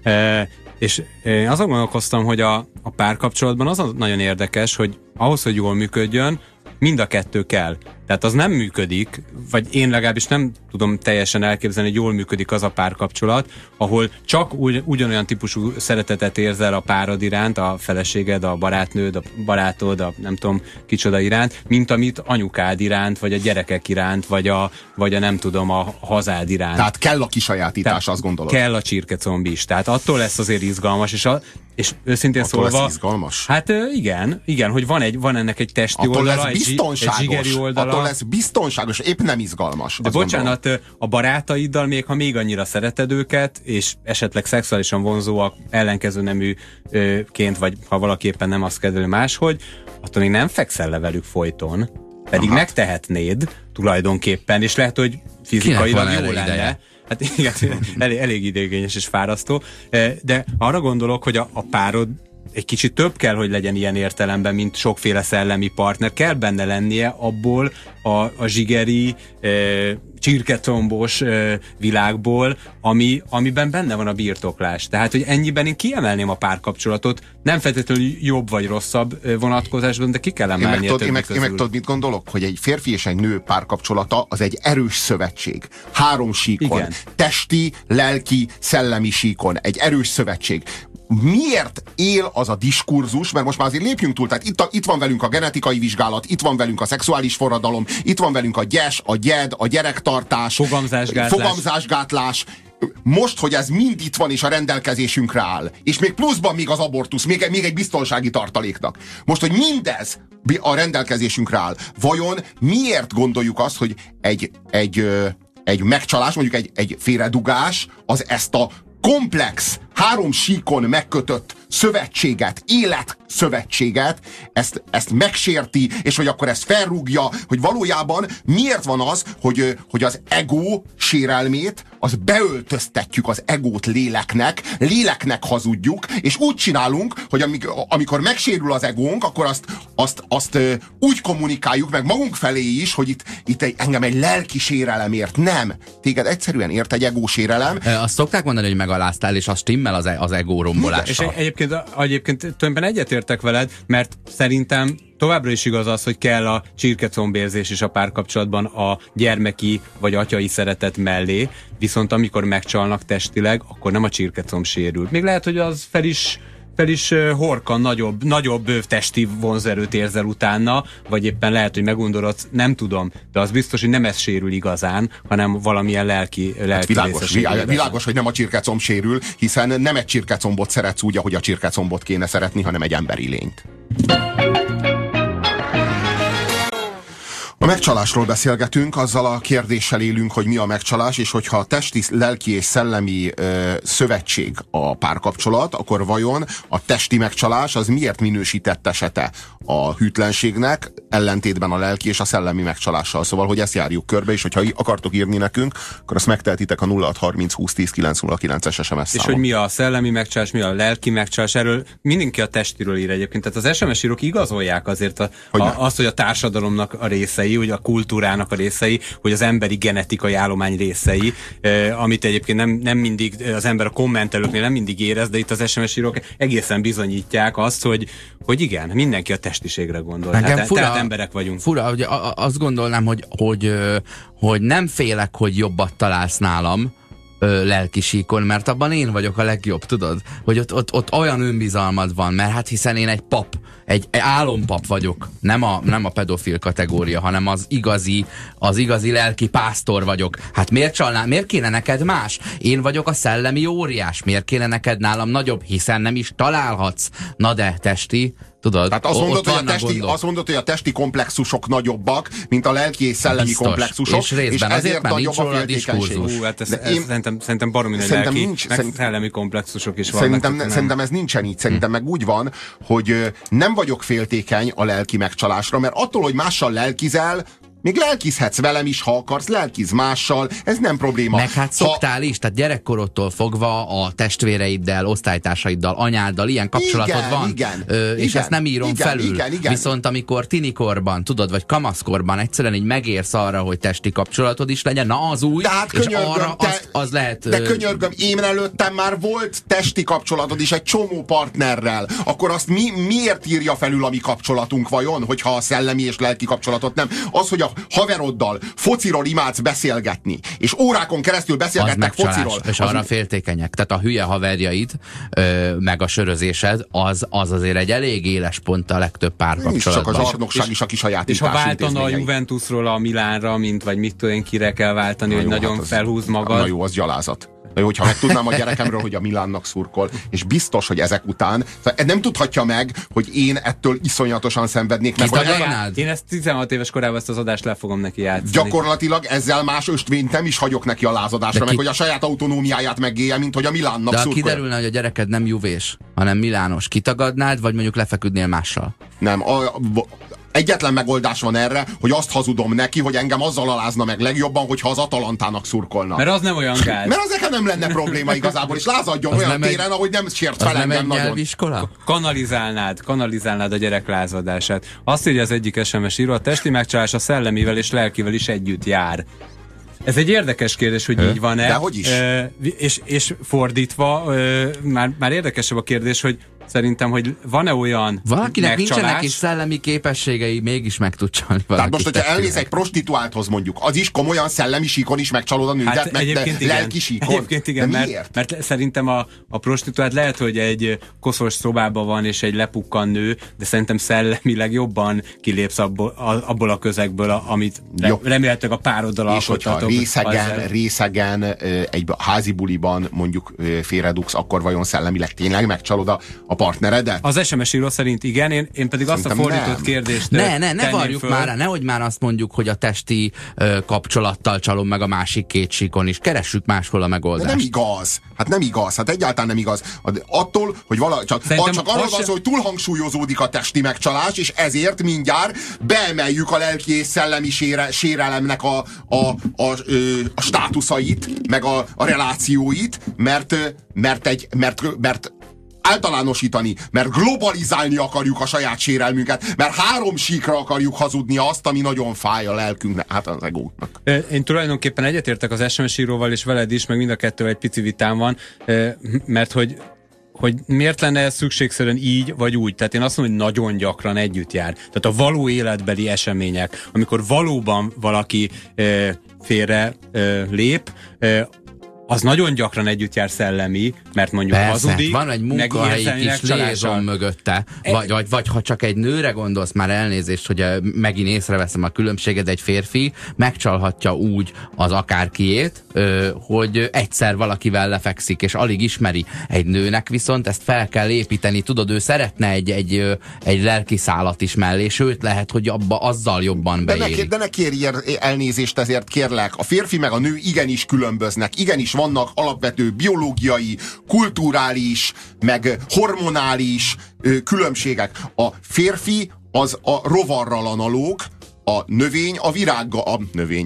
És azon gondolkoztam, hogy a párkapcsolatban az nagyon érdekes, hogy ahhoz, hogy jól működjön, mind a kettő kell. Tehát az nem működik, vagy én legalábbis nem tudom teljesen elképzelni, hogy jól működik az a párkapcsolat, ahol csak ugyanolyan típusú szeretetet érzel a párod iránt, a feleséged, a barátnőd, a barátod, a nem tudom kicsoda iránt, mint amit anyukád iránt, vagy a gyerekek iránt, vagy a nem tudom, a hazád iránt. Tehát kell a kisajátítás, azt gondolod? Kell a csirkecomb is. Tehát attól lesz azért izgalmas, és őszintén attól szólva... lesz izgalmas? Hát igen, hogy van ennek egy testi attól oldala, lesz biztonságos, egy zsigeri oldala. Attól lesz biztonságos, épp nem izgalmas. De bocsánat, a barátaiddal ha még annyira szereted őket, és esetleg szexuálisan vonzóak ellenkező neműként, vagy ha valaki éppen nem azt kedveli máshogy, attól még nem fekszel le velük folyton, pedig megtehetnéd tulajdonképpen, és lehet, hogy fizikailag jó lenne. Ideje? Hát igen, elég idégényes és fárasztó, de arra gondolok, hogy a párod egy kicsit több kell, hogy legyen ilyen értelemben, mint sokféle szellemi partner. Kell benne lennie abból a zsigeri, csirkecombos világból, amiben benne van a birtoklás. Tehát, hogy ennyiben én kiemelném a párkapcsolatot, nem feltétlenül jobb vagy rosszabb vonatkozásban, de ki kell emelni a többi közül. Én meg tudod, mit gondolok? Hogy egy férfi és egy nő párkapcsolata az egy erős szövetség. 3 síkon. Igen. Testi, lelki, szellemi síkon. Egy erős szövetség. Miért él az a diskurzus, mert most már azért lépjünk túl, tehát itt van velünk a genetikai vizsgálat, itt van velünk a szexuális forradalom, itt van velünk a gyes, a gyed, a gyerektartás, fogamzásgátlás. Most, hogy ez mind itt van és a rendelkezésünkre áll, és még pluszban még az abortusz, még egy biztonsági tartaléknak. Most, hogy mindez a rendelkezésünkre áll, vajon miért gondoljuk azt, hogy egy megcsalás, mondjuk egy félredugás, az ezt a komplex, 3 síkon megkötött szövetséget, életszövetséget, ezt megsérti, és hogy akkor ezt felrúgja, hogy valójában miért van az, hogy az ego sérelmét, az beöltöztetjük az egót léleknek hazudjuk, és úgy csinálunk, hogy amikor megsérül az egónk, akkor azt úgy kommunikáljuk meg magunk felé is, hogy itt engem egy lelki sérelemért. Nem. Téged egyszerűen ért egy egósérelem. Azt szokták mondani, hogy megaláztál, és az stimmel az egó rombolással. És egyébként tulajdonképpen egyetértek veled, mert szerintem továbbra is igaz az, hogy kell a csirkecombérzés is a párkapcsolatban a gyermeki vagy atyai szeretet mellé, viszont amikor megcsalnak testileg, akkor nem a csirkecomb sérül. Még lehet, hogy az fel fel is horkan, nagyobb testi vonzerőt érzel utána, vagy éppen lehet, hogy megundorodsz, nem tudom, de az biztos, hogy nem ez sérül igazán, hanem valamilyen lelki világos, hogy nem a csirkecomb sérül, hiszen nem egy csirkecombot szeretsz úgy, ahogy a csirkecombot kéne szeretni, hanem egy emberi lényt. A megcsalásról beszélgetünk, azzal a kérdéssel élünk, hogy mi a megcsalás, és hogyha a testi, lelki és szellemi szövetség a párkapcsolat, akkor vajon a testi megcsalás az miért minősített esete a hűtlenségnek, ellentétben a lelki és a szellemi megcsalással. Szóval, hogy ezt járjuk körbe, és hogyha akartok írni nekünk, akkor azt megtehetitek a 0630 20 10 909-es SMS számon. És hogy mi a szellemi megcsalás, mi a lelki megcsalás, erről mindenki a testiről ír egyébként. Tehát az SMS írók igazolják azért azt, hogy a társadalomnak a részei, hogy a kultúrának a részei, hogy az emberi genetikai állomány részei, amit egyébként nem mindig az ember a kommentelőknél nem mindig érez, de itt az SMS írók egészen bizonyítják azt, hogy igen, mindenki a testiségre gondol. Tehát emberek vagyunk. Fura, hogy azt gondolnám, hogy nem félek, hogy jobbat találsz nálam lelkisíkon, mert abban én vagyok a legjobb, tudod? Hogy ott olyan önbizalmad van, mert hát hiszen én egy pap, egy álompap vagyok, nem a pedofil kategória, hanem az igazi lelki pásztor vagyok. Hát miért kéne neked más? Én vagyok a szellemi óriás, miért kéne neked nálam nagyobb, hiszen nem is találhatsz. Na de testi, tudod? Tehát azt mondod, hogy a testi komplexusok nagyobbak, mint a lelki és szellemi komplexusok, és részben ezért nagyobb a féltékenység. Szerintem baromi nagy lelki, szellemi komplexusok is vannak. Szerintem ez nincsen így. Szerintem meg úgy van, hogy nem vagyok féltékeny a lelki megcsalásra, mert attól, hogy mással lelkizel, még lelkizhetsz velem is, ha akarsz, lelkiz mással, ez nem probléma. Meg hát szoktál is, tehát gyerekkorodtól fogva a testvéreiddel, osztálytársaiddal, anyáddal ilyen kapcsolatod van, és ezt nem írom felül. Igen. Viszont amikor tinikorban, tudod, vagy kamaszkorban egyszerűen így megérsz arra, hogy testi kapcsolatod is legyen, na az új, hát és arra az lehet... De könyörgöm, én előttem már volt testi kapcsolatod is egy csomó partnerrel, akkor azt miért írja felül a mi kapcsolatunk vajon, hogyha a szellemi és lelki kapcsolatot nem? Az, hogy a haveroddal fociról imádsz beszélgetni, és órákon keresztül beszélgetnek fociról. És arra féltékenyek. Tehát a hülye haverjaid, meg a sörözésed, az azért egy elég éles pont a legtöbb párkapcsolatban. Csak az arnokság is a kisajátítás. És ha váltana a Juventusról a Milánra, vagy mit tudom én, kire kell váltani, hogy nagyon felhúz magad. Na jó, az gyalázat. De hogyha megtudnám a gyerekemről, hogy a Milánnak szurkol, és biztos, hogy ezek után nem tudhatja meg, hogy én ettől iszonyatosan szenvednék meg. Én ezt 16 éves korában ezt az adást le fogom neki játszani. Gyakorlatilag ezzel más östvényt nem is hagyok neki a lázadásra, meg hogy a saját autonómiáját megélje, mint hogy a Milánnak szurkol. De kiderülne, hogy a gyereked nem juvés, hanem milános, kitagadnád, vagy mondjuk lefeküdnél mással? Nem, egyetlen megoldás van erre, hogy azt hazudom neki, hogy engem azzal alázna meg legjobban, hogyha az Atalantának szurkolna. Mert az nem olyan gáz. Mert az nekem nem lenne probléma igazából, és lázadjon az olyan téren, ahogy nem sért fel engem nagyon. Nyelviskola? Kanalizálnád a gyerek lázadását. Azt írja az egyik SMS író, a testi megcsalás a szellemivel és lelkivel is együtt jár. Ez egy érdekes kérdés, hogy így van-e. De hogy is? És fordítva, már érdekesebb a kérdés, hogy szerintem, hogy van-e olyan valakinek megcsalás... nincsenek is szellemi képességei, mégis meg tud csalni valaki. Tehát most, hogyha elmész egy prostituálthoz mondjuk, az is komolyan szellemi síkon is megcsalod a nődet, hát meg lelki síkon. Egyébként igen, mert szerintem a prostituált lehet, hogy egy koszos szobában van, és egy lepukkan nő, de szerintem szellemileg jobban kilépsz abból a közegből, amit remélhetőleg a pároddal alkothatok. És hogyha részegen egy házi buliban mondjuk félredugsz, akkor vajon szellemileg tényleg megcsalod a partneredet? Az SMS író szerint igen, én pedig azt a fordított kérdést ne varjuk már, nehogy már azt mondjuk, hogy a testi kapcsolattal csalom meg a másik két síkon is. Keressük máshol a megoldást. De nem igaz. Nem igaz. Egyáltalán nem igaz. Attól, hogy csak arról van szó, hogy túlhangsúlyozódik a testi megcsalás, és ezért mindjárt beemeljük a lelki és szellemi sérelemnek a státuszait, meg a relációit, mert általánosítani, mert globalizálni akarjuk a saját sérelmünket, mert három síkra akarjuk hazudni azt, ami nagyon fáj a lelkünknek, hát az egónak. Én tulajdonképpen egyetértek az SMS íróval és veled is, meg mind a kettővel egy pici vitám van, mert hogy miért lenne ez szükségszerűen így vagy úgy. Tehát én azt mondom, hogy nagyon gyakran együtt jár. Tehát a való életbeli események, amikor valóban valaki félre lép, az nagyon gyakran együtt jár szellemi, mert mondjuk hazudik, van egy munkahelyi kis lézon mögötte, vagy ha csak egy nőre gondolsz, már elnézést, hogy megint észreveszem a különbséget, egy férfi megcsalhatja úgy az akárkiét, hogy egyszer valakivel lefekszik, és alig ismeri. Egy nőnek viszont ezt fel kell építeni, tudod, ő szeretne egy lelkiszálat is mellé, sőt lehet, hogy azzal jobban beéri. De ne kérj elnézést ezért, kérlek. A férfi meg a nő igenis különböznek, igenis vannak alapvető biológiai, kulturális, meg hormonális különbségek. A férfi az a rovarral analóg, a növény a virággal, a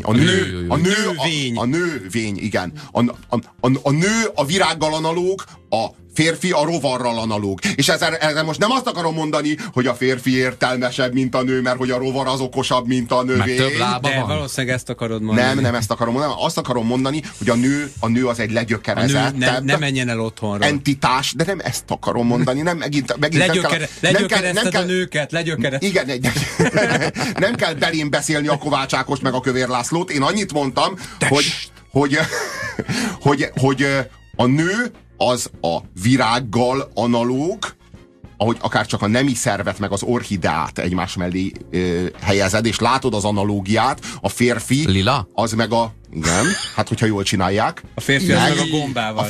nővény, igen. A nő a virággal analóg, a férfi a rovarral analóg. És ezzel most nem azt akarom mondani, hogy a férfi értelmesebb, mint a nő, mert hogy a rovar az okosabb, mint a növény. Meg több lába van. Valószínűleg ezt akarod mondani. Nem ezt akarom mondani. Azt akarom mondani, hogy a nő az egy legyökerezettebb ne menjen el otthonról. Entitás, de nem ezt akarom mondani. Nem, megint legyökerezted a nőket, Igen, nem kell belém beszélni a Kovács Ákost meg a Kövér Lászlót. Én annyit mondtam, hogy a nő az a virággal analóg, ahogy akár csak a nemi szervet meg az orchideát egymás mellé helyezed, és látod az analógiát, a férfi lila? Az meg a... Igen, hát hogyha jól csinálják. A férfi az meg a gombával.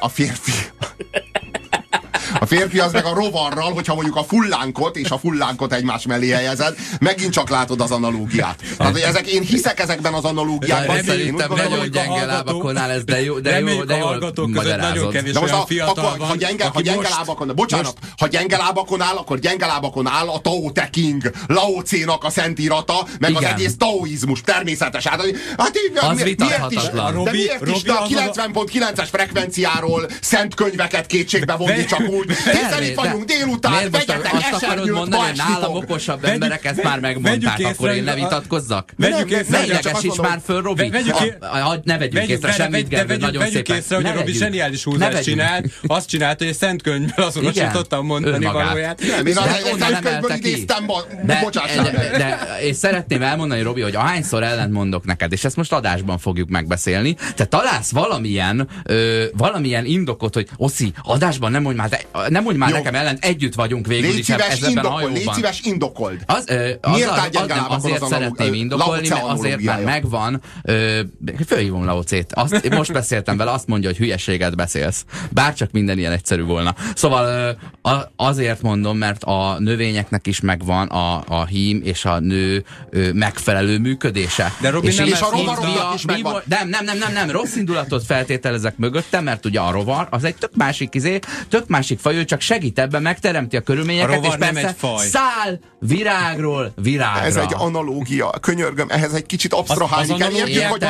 A férfi az meg a rovarral, hogyha mondjuk a fullánkot és a fullánkot egymás mellé helyezed, megint csak látod az analógiát. Tehát, én hiszek ezekben az analógiákban. Szerintem nagyon gyenge lábakon áll ez, de jól magyarázod. De most ha gyenge lábakon, bocsánat, ha gyenge lábakon áll, akkor gyenge lábakon áll a Tao Te Ching, Lao Tse-nak a szentirata, meg az egész taoizmus, természetes. Hát az vitathatatlan. De miért is a 90.9-es frekvenciáról szent könyveket kétségbe vonni csak úgy? Hiszen itt vagyunk délután, vegyetek esernyőt ma esni nálam okosabb emberek ezt már megmondták, akkor én ne vitatkozzak? Ne idegesíts már föl, Robi! Ne vegyük észre semmit, Gergő, nagyon szépen. Vegyük észre, hogy a Robi zseniális húzást csinált, azt csinált, hogy egy szent könyvből azonosítottam mondani valóját. Én a szent könyvből idéztem, bocsássál meg. De én szeretném elmondani, Robi, hogy ahányszor ellentmondok neked, és ezt most adásban fogjuk megbeszélni, te találsz valamilyen indokot, hogy Oszi, adásban nem mondj már nekem ellent, együtt vagyunk végül is ebben a hajóban. Légy szíves, indokold. Azért szeretném indokolni, mert azért már megvan. Fölhívom Lao Tse-t. Most beszéltem vele, azt mondja, hogy hülyeséget beszélsz. Bárcsak minden ilyen egyszerű volna. Szóval azért mondom, mert a növényeknek is megvan a hím és a nő megfelelő működése. De Robi, és a rovaroknak is megvan. Nem, rossz indulatot feltételezek mögöttem, mert ugye a rovar az egy tök másik faj, ő csak segít ebben, megteremti a körülményeket, és persze száll virágról virágra. Ez egy analógia, könyörgöm, ehhez egy kicsit absztrahálni kell. Értjük, hogy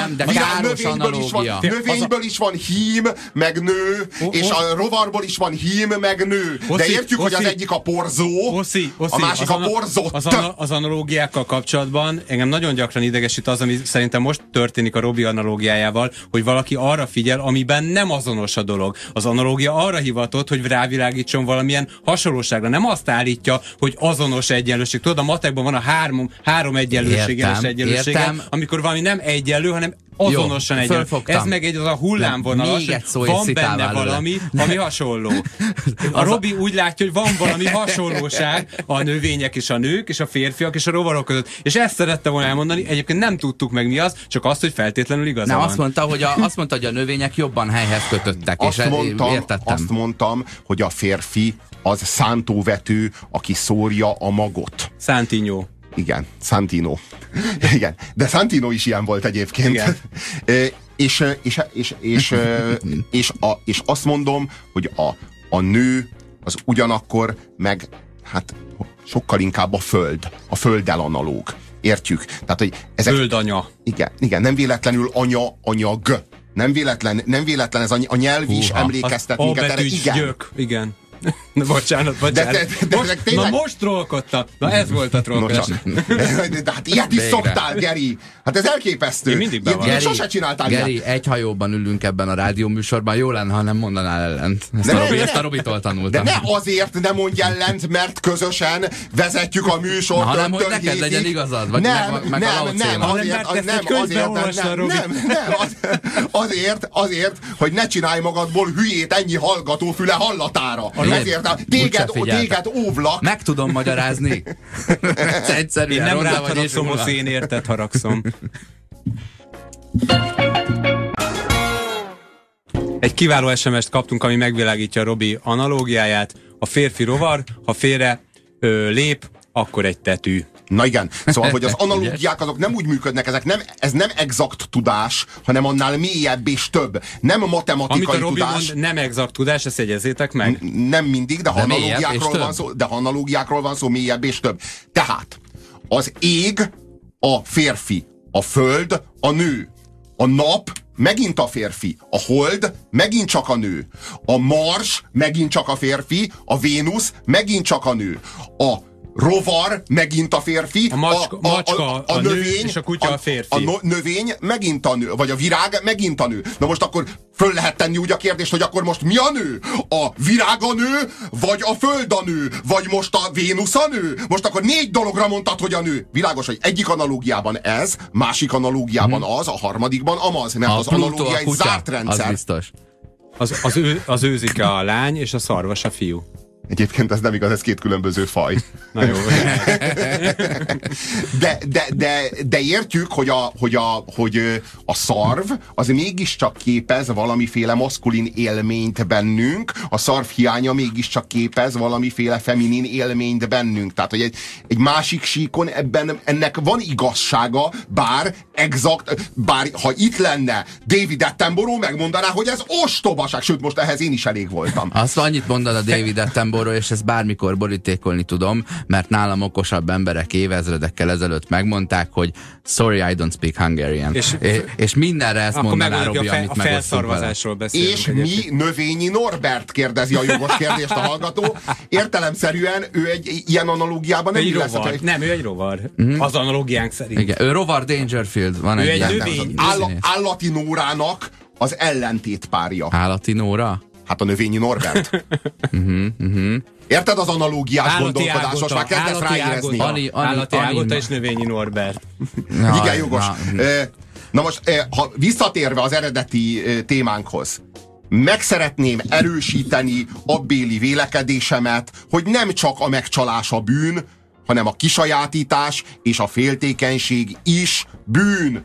növényből is van hím, meg nő, és a rovarból is van hím, meg nő. De értjük, hogy az egyik a porzó, a másik a porzott. Az analógiákkal kapcsolatban engem nagyon gyakran idegesít az, ami szerintem most történik a Robi analógiájával, hogy valaki arra figyel, amiben nem azonos a dolog. Az analógia arra hivatott, hogy rávilágítson valamilyen hasonlóságra. Nem azt állítja, hogy azonos egyenlőség. Tudod, a matekban van a három egyenlőséges egyenlősége, amikor valami nem egyenlő, hanem azonosan egyenlő. Ez meg az a hullámvonalas, van benne valami, ami hasonló. A Robi úgy látja, hogy van valami hasonlóság a növények és a nők, és a férfiak és a rovarok között. És ezt szerette volna elmondani, egyébként nem tudtuk meg mi az, csak azt, hogy feltétlenül igaza van. Azt mondta, hogy a növények jobban helyhez kötöttek, Azt mondtam, hogy a férfi az szántóvető, aki szórja a magot. Santino. Igen, Santino. Igen, de Santino is ilyen volt egyébként. Igen. És azt mondom, hogy a nő az ugyanakkor meg hát sokkal inkább a földdel analóg. Értjük? Tehát, hogy ezek, földanya. Igen, nem véletlenül anyag. Nem véletlen ez a nyelv is emlékeztet minket erre. Gyök. Igen. Bocsánat. Na most trollkodtam. Na ez volt a trollkodás. De hát ilyet is szoktál, Geri. Hát ez elképesztő. Én mindig be van. Sose csináltál Geri, egy hajóban ülünk ebben a rádióműsorban. Jó lenne, ha nem mondanál ellent. Ezt a Robitól tanultam. De ne azért nem mondj ellent, mert közösen vezetjük a műsort. Hanem, hogy neked legyen igazad. Vagy azért, hogy ne csinálj magadból hülyét ennyi hallgatófüle hallatára. Ezért téged óvlak. Meg tudom magyarázni. Egyszerűen. Én nem rád haragszom, hogy én érted haragszom. Egy kiváló SMS-t kaptunk, ami megvilágítja a Robi analógiáját. A férfi rovar, ha félre lép, akkor egy tetű. Na igen, szóval, hogy az analógiák azok nem úgy működnek, ez nem exakt tudás, hanem annál mélyebb és több. Nem matematikai tudás. Amit a Robi mond, nem exakt tudás, ezt jegyezzétek meg. Nem mindig, de ha analógiákról van szó, mélyebb és több. Tehát az ég a férfi, a föld a nő, a nap megint a férfi, a hold megint csak a nő, a Mars megint csak a férfi, a Vénusz megint csak a nő, a rovar megint a férfi, a macska a növény, nő, és a kutya a férfi. A növény megint a nő, vagy a virág megint a nő. Na most akkor föl lehet tenni úgy a kérdést, hogy akkor most mi a nő? A virág a nő, vagy a föld a nő, vagy most a Vénusz a nő? Most akkor 4 dologra mondtad, hogy a nő. Világos, hogy egyik analógiában ez, másik analógiában az, a harmadikban amaz, mert az analógia egy zárt rendszer. Az biztos. Az őzike a lány, és a szarvas a fiú. Egyébként ez nem igaz, ez 2 különböző faj. Na jó. De értjük, hogy a szarv az mégiscsak képez valamiféle maszkulin élményt bennünk, a szarv hiánya mégiscsak képez valamiféle feminin élményt bennünk. Tehát, hogy egy másik síkon ennek van igazsága, bár ha itt lenne David Attenborough, megmondaná, hogy ez ostobaság, sőt, most ehhez én is elég voltam. Azt annyit mondod a David Attenborough, és ezt bármikor borítékolni tudom, mert nálam okosabb emberek évezredekkel ezelőtt megmondták, hogy sorry, I don't speak Hungarian. És mindenre ezt mondaná Robi, amit a felszarvazásról beszélünk. És mi Növényi Norbert, kérdezi a jogos kérdést a hallgató. Értelemszerűen ő egy ilyen analógiában nem illeszthető. Nem, ő egy rovar. Az analógiánk szerint. Igen, ő rovar Dangerfield. Van ő egy növény. Állati Nórának az ellentét párja. Állati Nóra? Hát a Növényi Norbert. Érted az analógiás gondolkodás? Most már kezdesz ráérezni. Állati Ágota és Növényi Norbert. Igen, jogos. Na most, ha visszatérve az eredeti témánkhoz, meg szeretném erősíteni abbéli vélekedésemet, hogy nem csak a megcsalás a bűn, hanem a kisajátítás és a féltékenység is bűn.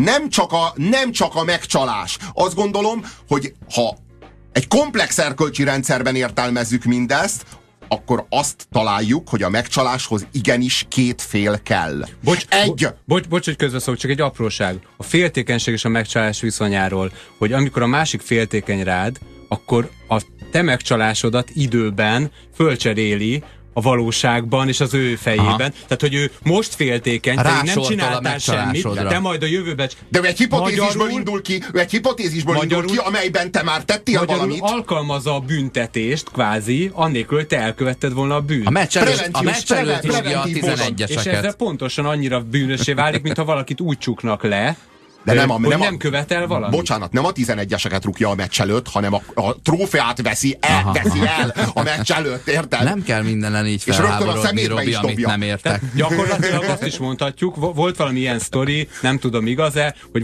Nem csak a megcsalás. Azt gondolom, hogy ha egy komplex erkölcsi rendszerben értelmezzük mindezt, akkor azt találjuk, hogy a megcsaláshoz igenis 2 fél kell. Bocs, hogy közbeszólok, csak egy apróság. A féltékenység és a megcsalás viszonyáról, hogy amikor a másik féltékeny rád, akkor a te megcsalásodat időben fölcseréli a valóságban és az ő fejében. Aha. Tehát, hogy ő most féltékeny, te nem csináltál semmit, te majd a jövőben... De ő egy hipotézisből indul ki, amelyben te már tettél valamit. Alkalmazza a büntetést, kvázi, annélkül, hogy te elkövetted volna a bűnt. A meccs előtt rúgja a 11-eseket. És ezzel pontosan annyira bűnössé válik, mintha valakit úgy csuknak le, de nem követel valamit. Bocsánat, nem a 11-eseket rúgja a meccs előtt, hanem a trófeát veszi el a meccs előtt, érted? Nem kell mindenen így felháborodni, Robi, amit nem értek. Gyakorlatilag azt is mondhatjuk, volt valami ilyen sztori, nem tudom igaz-e, hogy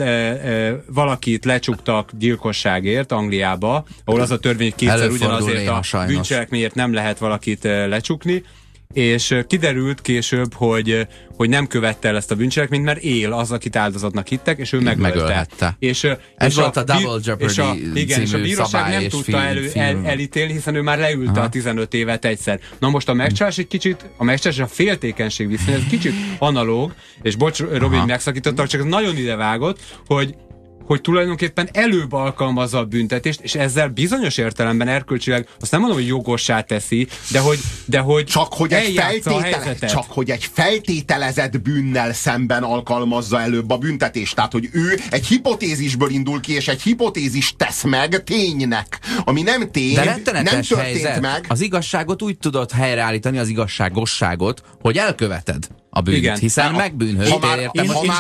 valakit lecsuktak gyilkosságért Angliába, ahol az a törvény, hogy 2-szer ugyanazért a bűncselekményért nem lehet valakit lecsukni, és kiderült később, hogy nem követte el ezt a bűncselekményt, mert él az, akit áldozatnak hittek, és ő megölte. Ez volt a Double Jeopardy és a bíróság nem tudta elítélni, hiszen ő már leülte a 15 évet egyszer. Na most a megcsalás egy kicsit, a megcsalás és a féltékenység viszont ez kicsit analóg, és bocs, Robi, megszakítottak, csak ez nagyon idevágott, hogy tulajdonképpen előbb alkalmazza a büntetést, és ezzel bizonyos értelemben erkölcsileg, azt nem mondom, hogy jogossá teszi, de hogy csak hogy egy feltételezett bűnnel szemben alkalmazza előbb a büntetést. Tehát, hogy ő egy hipotézisből indul ki, és egy hipotézis tesz meg ténynek, ami nem tény, de rettenetes nem történt helyzet. meg. Az igazságot úgy tudod helyreállítani, az igazságosságot, hogy elköveted a bűnt, igen. hiszen megbűnhődtél értem, hogy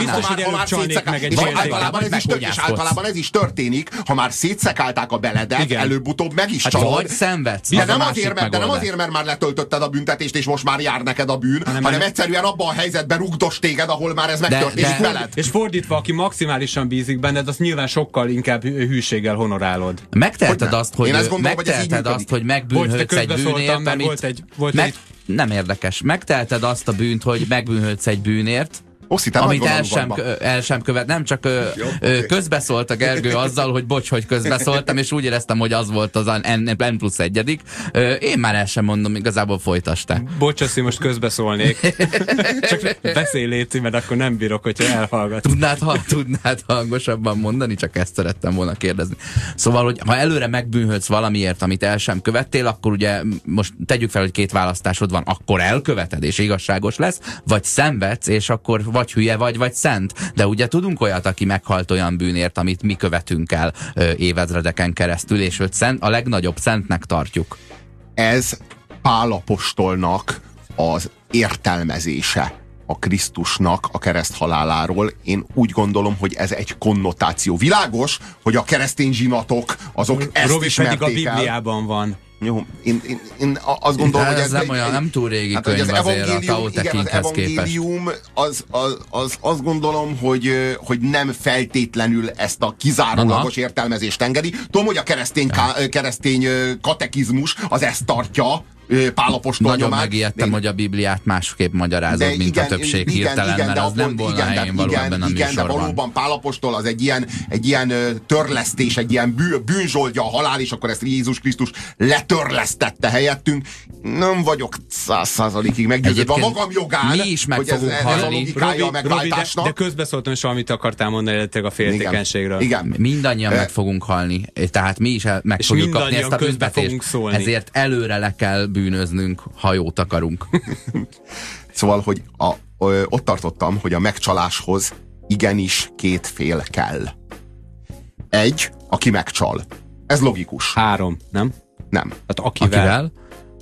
általában ez is történik, ha már szétszekálták a beledet, igen. Előbb-utóbb meg is csalod. Vagy szenvedsz. De nem azért, mert már letöltötted a büntetést, és most már jár neked a bűn, hanem egyszerűen abban a helyzetben rugdos téged, ahol már ez megtörténik veled. És fordítva, aki maximálisan bízik benned, azt nyilván sokkal inkább hűséggel honorálod. Megteheted azt, hogy megbűnhődsz egy bűnért, amit... Nem érdekes. Megteheted azt a bűnt, hogy megbűnhődsz egy bűnért, amit el sem követ. Nem csak közbeszólt a Gergő azzal, hogy bocs, hogy közbeszóltam, és úgy éreztem, hogy az volt az N+1. Én már el sem mondom, igazából folytasd te. Bocs, azt én most közbeszólnék. Csak beszélj, Léci, mert akkor nem bírok, hogyha elhallgat. Tudnád hangosabban mondani, csak ezt szerettem volna kérdezni. Szóval, hogy ha előre megbűnhődsz valamiért, amit el sem követtél, akkor ugye most tegyük fel, hogy 2 választásod van, akkor elköveted, és igazságos lesz, vagy szenvedsz, és akkor vagy hülye vagy szent. De ugye tudunk olyat, aki meghalt olyan bűnért, amit mi követünk el évezredeken keresztül, és őt a legnagyobb szentnek tartjuk. Ez Pál apostolnak az értelmezése a Krisztusnak a kereszthaláláról. Én úgy gondolom, hogy ez egy konnotáció. Világos, hogy a keresztény zsinatok azok ezt Robi ismerték pedig a Bibliában van. Jó, én azt gondolom, hogy ez nem olyan, nem túl régi könyv azért a Tao Te Chinghez képest. Az evangélium, azt gondolom, hogy nem feltétlenül ezt a kizárólagos értelmezést engedi. Tudom, hogy a keresztény katekizmus az ezt tartja, Pál apostol nagyon megijedtem, hogy a Bibliát másképp magyarázod, mint a többség hirtelen, mert az nem volna helyén való ebben a műsorban. De valóban Pál apostol az egy ilyen törlesztés, egy ilyen bűnzsoldja a halál, és akkor ezt Jézus Krisztus letörlesztette helyettünk. Nem vagyok 100%-ig meggyőződve a magam jogán, mi is meg hogy fogunk ez a logikája a megváltásnak. De közbeszóltam, és valamit akartál mondani a féltékenységről. Igen. Mindannyian meg fogunk halni, tehát mi is meg fogjuk kapni ezt a büntetést. Ezért előre le kell bűnöznünk, ha jót akarunk. Szóval, hogy ott tartottam, hogy a megcsaláshoz igenis 2 fél kell. Egy, aki megcsal. Ez logikus. 3, nem? Nem. Hát akivel?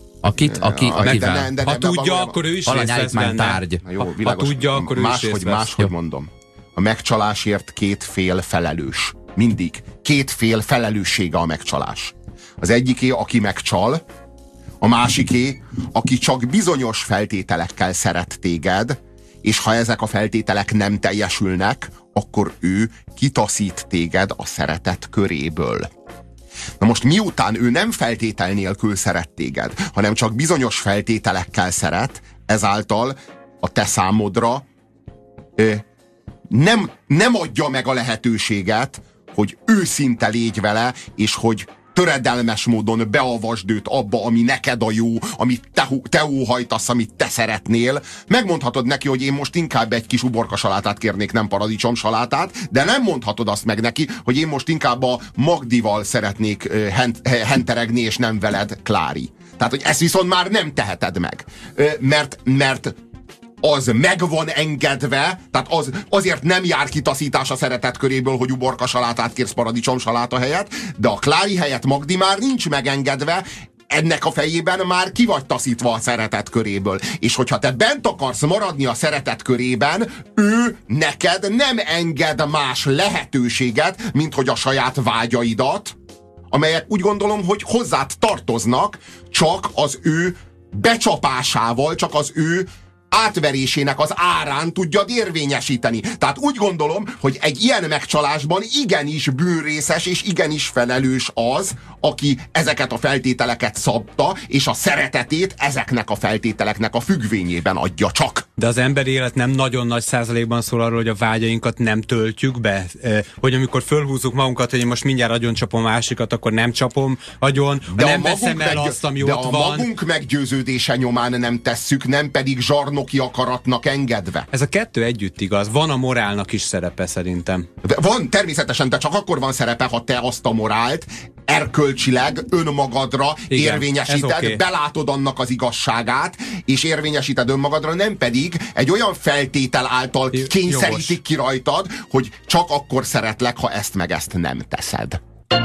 Akivel. Ha tudja, akkor ő is részt vesz benne. Ha tudja, akkor ő is részt vesz. Máshogy mondom. A megcsalásért 2 fél felelős. Mindig. 2 fél felelőssége a megcsalás. Az egyiké, aki megcsal, a másiké, aki csak bizonyos feltételekkel szeret téged, és ha ezek a feltételek nem teljesülnek, akkor ő kitaszít téged a szeretet köréből. Na most miután ő nem feltétel nélkül szeret téged, hanem csak bizonyos feltételekkel szeret, ezáltal a te számodra nem adja meg a lehetőséget, hogy őszinte légy vele, és hogy töredelmes módon beavasd őt abba, ami neked a jó, amit te óhajtasz, amit te szeretnél. Megmondhatod neki, hogy én most inkább egy kis uborkasalátát kérnék, nem paradicsomsalátát, de nem mondhatod azt meg neki, hogy én most inkább a Magdival szeretnék henteregni, és nem veled, Klári. Tehát, hogy ezt viszont már nem teheted meg. Mert az meg van engedve, tehát azért nem jár kitaszítás a szeretet köréből, hogy uborkasalátát kérsz paradicsomsaláta helyett, de a Klári helyett Magdi már nincs megengedve, ennek a fejében már ki vagy taszítva a szeretet köréből. És hogyha te bent akarsz maradni a szeretet körében, ő neked nem enged más lehetőséget, mint hogy a saját vágyaidat, amelyek úgy gondolom, hogy hozzád tartoznak, csak az ő becsapásával, csak az ő átverésének az árán tudjad érvényesíteni. Tehát úgy gondolom, hogy egy ilyen megcsalásban igenis bűnrészes és igenis felelős az, aki ezeket a feltételeket szabta, és a szeretetét ezeknek a feltételeknek a függvényében adja csak. De az emberi élet nem nagyon nagy százalékban szól arról, hogy a vágyainkat nem töltjük be. Hogy amikor fölhúzzuk magunkat, hogy én most mindjárt agyoncsapom másikat, akkor nem csapom agyon, nem veszem el azt, ami ott van. De a magunk meggyőződése nyomán nem tesszük, nem pedig zsarnok zsarnoki akaratnak engedve. Ez a kettő együtt igaz. Van a morálnak is szerepe szerintem. De van, természetesen, de csak akkor van szerepe, ha te azt a morált erkölcsileg önmagadra érvényesíted, belátod annak az igazságát, és érvényesíted önmagadra, nem pedig egy olyan feltétel által kényszerítik ki rajtad, hogy csak akkor szeretlek, ha ezt meg ezt nem teszed.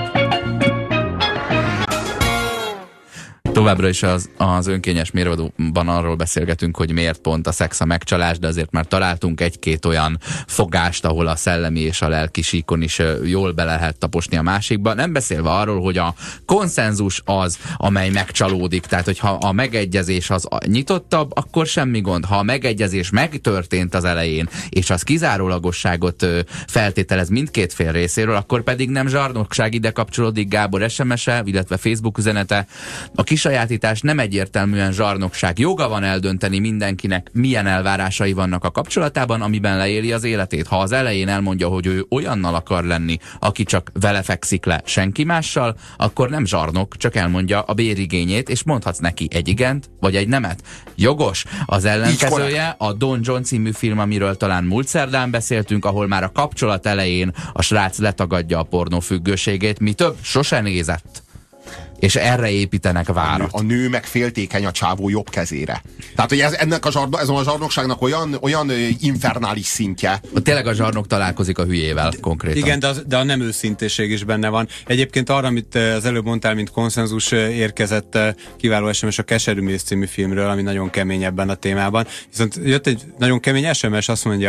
Továbbra is az önkényes mérvadóban arról beszélgetünk, hogy miért pont a szex a megcsalás, de azért már találtunk egy-két olyan fogást, ahol a szellemi és a lelki síkon is jól bele lehet taposni a másikba. Nem beszélve arról, hogy a konszenzus az, amely megcsalódik. Tehát, hogyha a megegyezés az nyitottabb, akkor semmi gond. Ha a megegyezés megtörtént az elején, és az kizárólagosságot feltételez mindkét fél részéről, akkor pedig nem zsarnokság. Ide kapcsolódik Gábor SMS-e, illetve Facebook üzenete. A kisajátítás nem egyértelműen zsarnokság. Joga van eldönteni mindenkinek, milyen elvárásai vannak a kapcsolatában, amiben leéli az életét. Ha az elején elmondja, hogy ő olyannal akar lenni, aki csak vele fekszik le, senki mással, akkor nem zsarnok, csak elmondja a bérigényét, és mondhatsz neki egy igent, vagy egy nemet. Jogos. Az ellenkezője a Don John című film, amiről talán múlt szerdán beszéltünk, ahol már a kapcsolat elején a srác letagadja a pornófüggőségét, mi több, sose nézett. És erre építenek várat. A nő meg féltékeny a csávó jobb kezére. Tehát, hogy ez a zsarnokságnak olyan infernális szintje. Tényleg a zsarnok találkozik a hülyével konkrétan. Igen, de a nem őszintéség is benne van. Egyébként arra, amit az előbb mondtál, mint konszenzus, érkezett kiváló SMS a Keserű méz című filmről, ami nagyon kemény ebben a témában. Viszont jött egy nagyon kemény SMS,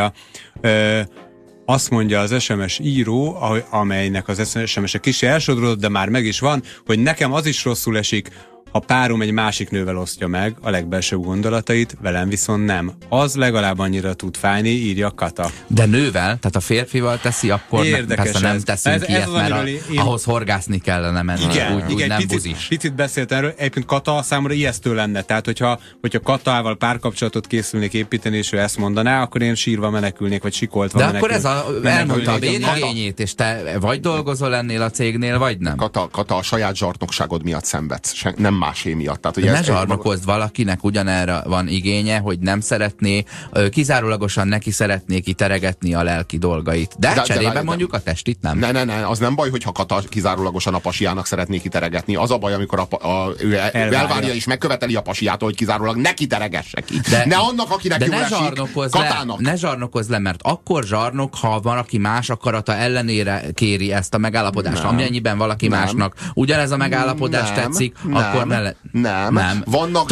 azt mondja az SMS író, amelynek az SMS-e kicsi elsodródott, de már meg is van, hogy nekem az is rosszul esik, ha párom egy másik nővel osztja meg a legbelsőbb gondolatait, velem viszont nem. Az legalább annyira tud fájni, írja Kata. De nővel, tehát a férfival teszi, akkor persze nem teszünk ilyet, mert ahhoz horgászni kellene menni. Igen, úgy nem buzis. Picit beszélt erről, egyébként Kata számomra ijesztő lenne. Tehát, hogyha Katával párkapcsolatot készülnék építeni, és ő ezt mondaná, akkor én sírva menekülnék, vagy sikoltva menekülnék. De akkor elmondta a bérigényét, és te vagy dolgozol ennél a cégnél, vagy nem. Kata, a saját zsarnokságod miatt szenvedsz. Nem másé miatt. Tehát, hogy ne zsarnokozd valakinek, ugyanerre van igénye, hogy nem szeretné, kizárólagosan neki szeretné kiteregetni a lelki dolgait. De cserébe mondjuk a testit nem. Ne, az nem baj, hogyha Kata kizárólagosan a pasiának szeretné kiteregetni. Az a baj, amikor ő elvárja és megköveteli a pasiától, hogy kizárólag neki teregesse ki. Ne annak, akinek jól esik, Katának. Ne zsarnokozz le, mert akkor zsarnok, ha valaki más akarata ellenére kéri ezt a megállapodást. Amennyiben valaki másnak ugyanez a megállapodás tetszik, akkor nem.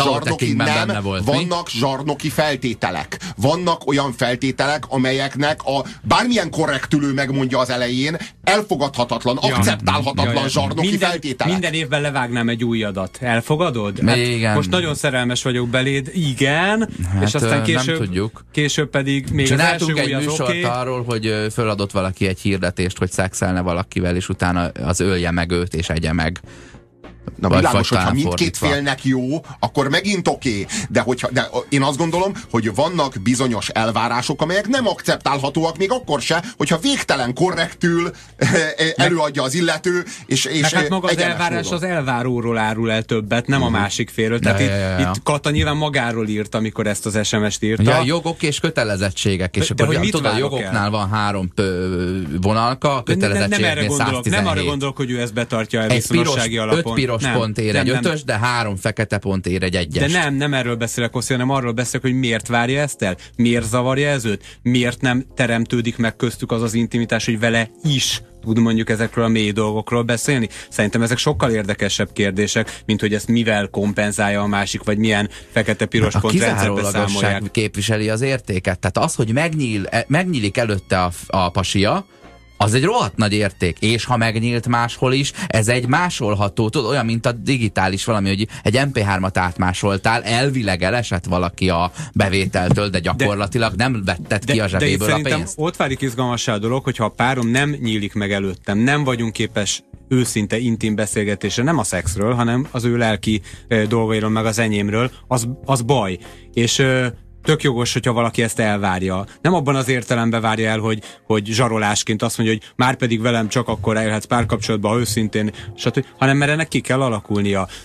Vannak zsarnoki feltételek. Vannak olyan feltételek, amelyeknek bármilyen korrektülő megmondja az elején, elfogadhatatlan, akceptálhatatlan zsarnoki feltételek. Minden évben levágnám egy új adat. Elfogadod? Igen. Most nagyon szerelmes vagyok beléd. Igen. És aztán később pedig még csináltunk egy műsort arról, hogy föladott valaki egy hirdetést, hogy szexelne valakivel, és utána az ölje meg őt, és egye meg. Na világos, hogyha mindkét félnek jó, akkor megint oké. De én azt gondolom, hogy vannak bizonyos elvárások, amelyek nem akceptálhatóak még akkor se, hogyha végtelen korrektül előadja az illető, és hát maga az elvárás módon. Az elváróról árul el többet, nem a másik félről. Tehát itt Kata nyilván magáról írt, amikor ezt az SMS-t írta. Ja, jogok és kötelezettségek, és akkor tudod, a jogoknál van 3 vonalka, a kötelezettségeknél 117. Nem arra gondolok, hogy ő ezt betartja el viszonossági alapon. Piros pont ér egy 5-ös, de 3 fekete pont ér egy 1-es. De nem erről beszélek, Oszi, hanem arról beszélek, hogy miért várja ezt el? Miért zavarja ez őt? Miért nem teremtődik meg köztük az intimitás, hogy vele is tud mondjuk ezekről a mély dolgokról beszélni? Szerintem ezek sokkal érdekesebb kérdések, mint hogy ezt mivel kompenzálja a másik, vagy milyen fekete-piros pont rendszerbe számolják. Képviseli az értéket. Tehát az, hogy megnyílik előtte a pasia, az egy rohadt nagy érték, és ha megnyílt máshol is, ez egy másolható, olyan, mint a digitális valami, hogy egy MP3-at átmásoltál, elvileg elesett valaki a bevételtől, de gyakorlatilag nem vetted ki a zsebéből a pénzt. Ott válik izgalmassá a dolog, hogyha a párom nem nyílik meg előttem, nem vagyunk képes őszinte, intim beszélgetésre, nem a szexről, hanem az ő lelki dolgairól, meg az enyémről, az baj. És tök jogos, hogyha valaki ezt elvárja. Nem abban az értelemben várja el, hogy zsarolásként azt mondja, hogy már pedig velem csak akkor eljöhetsz párkapcsolatba, ha őszintén, stb., hanem mert ennek ki kell alakulnia.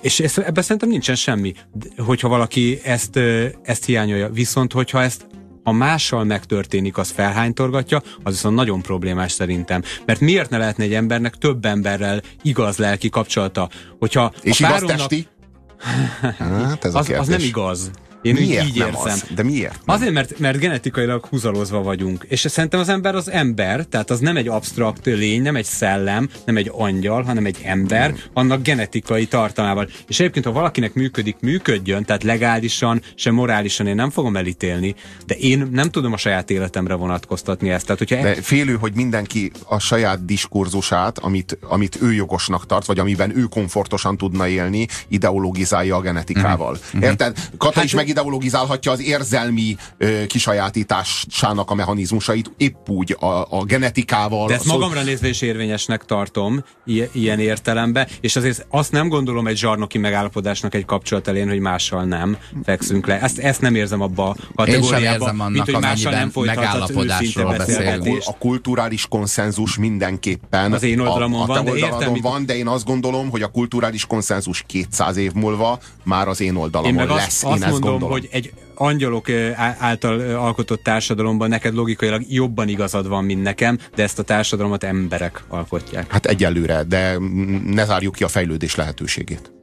És ebben szerintem nincsen semmi, hogyha valaki ezt hiányolja. Viszont, hogyha ezt ha mással megtörténik, az felhánytorgatja, az viszont nagyon problémás szerintem. Mert miért ne lehetne egy embernek több emberrel igaz lelki kapcsolata? Hogyha és igaz testi? Hát ez az nem igaz. Én miért így érzem. Az? De miért? Nem? Azért, mert genetikailag húzalozva vagyunk. És szerintem az ember az ember, tehát az nem egy absztrakt lény, nem egy szellem, nem egy angyal, hanem egy ember, annak genetikai tartalmával. És egyébként, ha valakinek működjön, tehát legálisan, sem morálisan én nem fogom elítélni, de én nem tudom a saját életemre vonatkoztatni ezt. Tehát, hogyha de félő, hogy mindenki a saját diskurzusát, amit ő jogosnak tart, vagy amiben ő komfortosan tudna élni, ideologizálja a genetikával. Érted? Kata is ideologizálhatja az érzelmi kisajátításának a mechanizmusait épp úgy a genetikával. De ezt magamra nézve is érvényesnek tartom ilyen értelemben, és azért azt nem gondolom egy zsarnoki megállapodásnak egy kapcsolat elén, hogy mással nem fekszünk le. Ezt nem érzem abba a kategóriába, mint hogy mással nem folytathatsz őszinte beszélgetést. A kulturális konszenzus mindenképpen az én oldalamon van, de értem, van, de én azt gondolom, hogy a kulturális konszenzus 200 év múlva már az én oldalamon lesz. Én ezt gondolom, hogy egy angyalok által alkotott társadalomban neked logikailag jobban igazad van, mint nekem, de ezt a társadalomot emberek alkotják. Hát egyelőre, de ne zárjuk ki a fejlődés lehetőségét.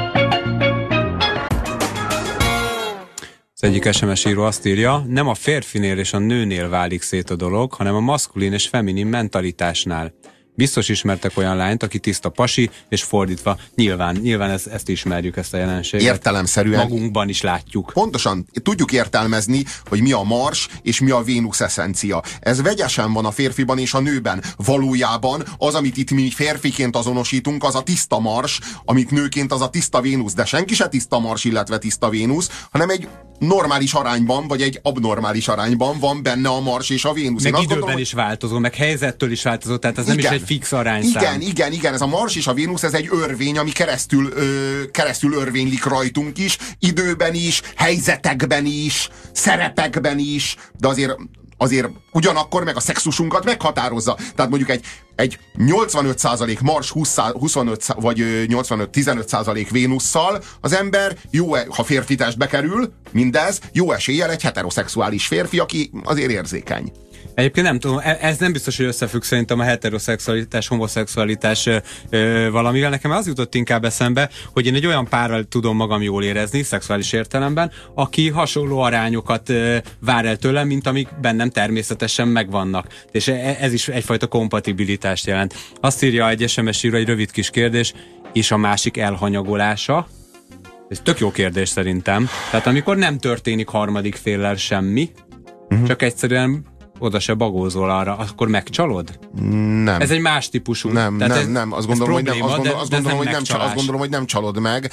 Az egyik SMS író azt írja, nem a férfinél és a nőnél válik szét a dolog, hanem a maszkulin és feminin mentalitásnál. Biztos ismertek olyan lányt, aki tiszta pasi, és fordítva. Nyilván ezt ismerjük, ezt a jelenséget. Értelemszerűen. Magunkban is látjuk. Pontosan. Tudjuk értelmezni, hogy mi a Mars, és mi a Vénusz eszencia. Ez vegyesen van a férfiban és a nőben. Valójában az, amit itt mi férfiként azonosítunk, az a tiszta Mars, amit nőként az a tiszta Vénusz. De senki se tiszta Mars, illetve tiszta Vénusz, hanem egy normális arányban, vagy egy abnormális arányban van benne a Mars és a Vénusz. Meg időben gondolom, is változó, meg helyzettől is változó, tehát ez nem is egy fix arányszám. Igen, ez a Mars és a Vénusz, ez egy örvény, ami keresztül örvénylik rajtunk is, időben is, helyzetekben is, szerepekben is, de azért ugyanakkor meg a szexusunkat meghatározza. Tehát mondjuk egy 85% Mars 25 vagy 85-15% Vénusszal az ember, ha férfi testbe kerül, mindez, jó eséllyel egy heteroszexuális férfi, aki azért érzékeny. Egyébként nem tudom, ez nem biztos, hogy összefügg szerintem a heteroszexualitás, homoszexualitás valamivel. Nekem az jutott inkább eszembe, hogy én egy olyan párral tudom magam jól érezni, szexuális értelemben, aki hasonló arányokat vár el tőlem, mint amik bennem természetesen megvannak. És ez is egyfajta kompatibilitást jelent. Azt írja egy SMS író, egy rövid kis kérdés, és a másik elhanyagolása. Ez tök jó kérdés szerintem. Tehát amikor nem történik harmadik féllel semmi, csak egyszerűen oda se bagózol arra, akkor megcsalod? Nem. Ez egy más típusú. Nem. Azt gondolom, hogy nem csalod meg,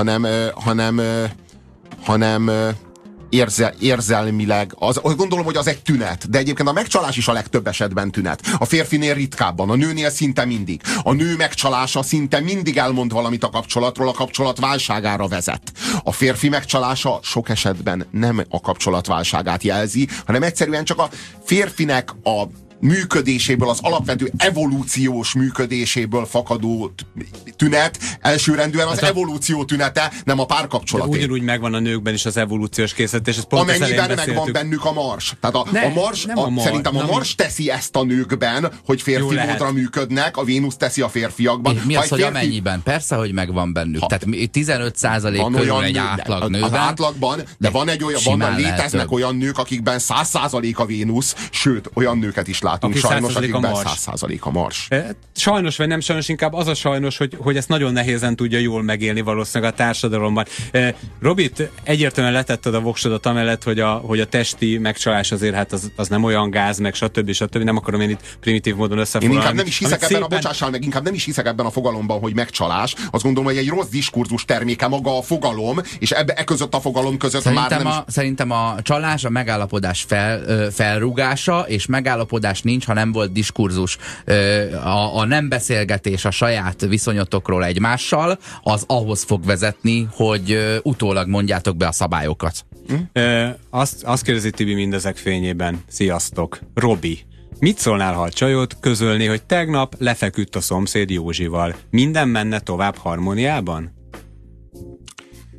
hanem érzelmileg, azt gondolom, hogy az egy tünet, de egyébként a megcsalás is a legtöbb esetben tünet. A férfinél ritkábban, a nőnél szinte mindig. A nő megcsalása szinte mindig elmond valamit a kapcsolatról, a kapcsolat válságára vezet. A férfi megcsalása sok esetben nem a kapcsolat válságát jelzi, hanem egyszerűen csak a férfinek a működéséből, az alapvető evolúciós működéséből fakadó tünet, elsőrendűen az evolúció tünete, nem a párkapcsolaté. De ugyanúgy megvan a nőkben is az evolúciós készlet, és ez pont amennyiben megvan bennük a Mars. Tehát szerintem a Mars teszi ezt a nőkben, hogy férfi módra működnek, a Vénusz teszi a férfiakban. Mi az, hogy amennyiben? Persze, hogy megvan bennük. Tehát 15% körül egy átlag nőben. Az átlagban, de van egy olyan, léteznek olyan nők, akikben 100% a Vénusz, sőt, olyan nőket is látunk sajnos, akikben 100% a Mars. Sajnos, vagy nem sajnos, inkább az a sajnos, hogy ezt nagyon nehézen tudja jól megélni valószínűleg a társadalomban. Robit, egyértelműen letetted a voksodat amellett, hogy a testi megcsalás azért hát az nem olyan gáz, meg stb. Nem akarom én itt primitív módon összefoglalni. Én inkább nem is hiszek ebben bocsássál meg, inkább nem is hiszek ebben a fogalomban, hogy megcsalás. Azt gondolom, hogy egy rossz diskurzus terméke maga a fogalom, és között a fogalom között Szerintem a csalás a megállapodás felrúgása, és megállapodás nincs, ha nem volt diskurzus. A nem beszélgetés a saját viszonyotokról egymással, az ahhoz fog vezetni, hogy utólag mondjátok be a szabályokat. Azt kérdezi Tibi mindezek fényében. Sziasztok. Robi. Mit szólnál, ha a csajod közölni, hogy tegnap lefeküdt a szomszéd Józsival? Minden menne tovább harmóniában?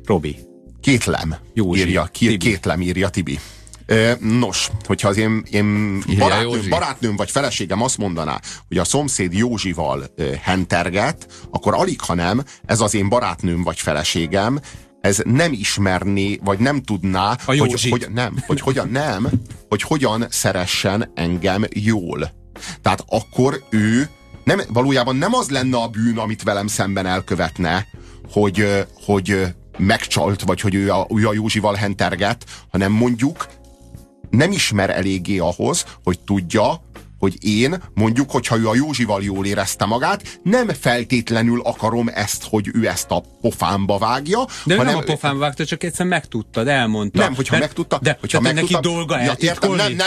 Robi. Kétlem. Józsi. Kétlem írja Tibi. Nos, hogyha az én barátnőm vagy feleségem azt mondaná, hogy a szomszéd Józsival henterget, akkor alig, ha nem, ez az én barátnőm vagy feleségem, ez nem ismerné, vagy nem tudná, hogy hogyan szeressen engem jól. Tehát akkor ő valójában nem az lenne a bűn, amit velem szemben elkövetne, hogy megcsalt, vagy hogy ő a Józsival henterget, hanem mondjuk nem ismer eléggé ahhoz, hogy tudja, hogy én, mondjuk, hogyha ő a Józsival jól érezte magát, nem feltétlenül akarom ezt, hogy ő ezt a pofámba vágja. De hanem, nem a pofámba vágta, csak egyszer megtudtad, elmondta. Nem, hogyha megtudta. De hogyha neki dolga eltitkolni.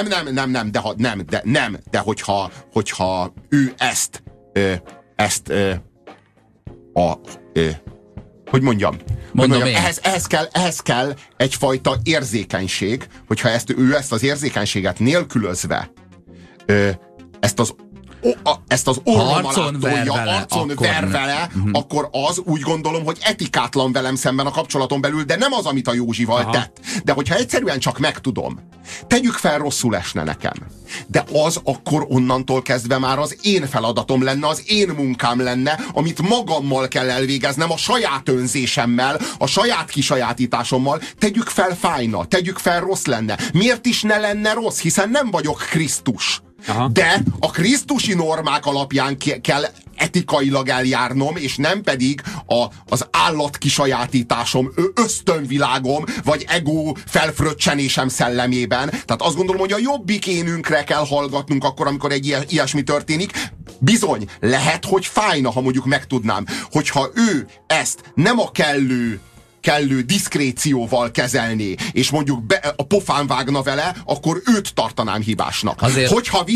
De hogyha ő hogy mondjam, ehhez kell egyfajta érzékenység, hogyha ő ezt az érzékenységet nélkülözve ezt az orrom alá tolja, arcon ver vele, akkor az úgy gondolom, hogy etikátlan velem szemben a kapcsolaton belül, de nem az, amit a Józsival tett. De hogyha egyszerűen csak megtudom, tegyük fel, rosszul esne nekem. De az akkor onnantól kezdve már az én feladatom lenne, az én munkám lenne, amit magammal kell elvégeznem, a saját önzésemmel, a saját kisajátításommal. Tegyük fel, fájna, tegyük fel, rossz lenne. Miért is ne lenne rossz? Hiszen nem vagyok Krisztus. Aha. De a krisztusi normák alapján kell etikailag eljárnom, és nem pedig az állat kisajátításom, ösztönvilágom, vagy ego felfröccsenésem szellemében. Tehát azt gondolom, hogy a jobbik énünkre kell hallgatnunk akkor, amikor egy ilyesmi történik. Bizony, lehet, hogy fájna, ha mondjuk megtudnám, hogyha ő ezt nem a kellő diszkrécióval kezelné, és mondjuk a pofán vágna vele, akkor őt tartanám hibásnak. Azért...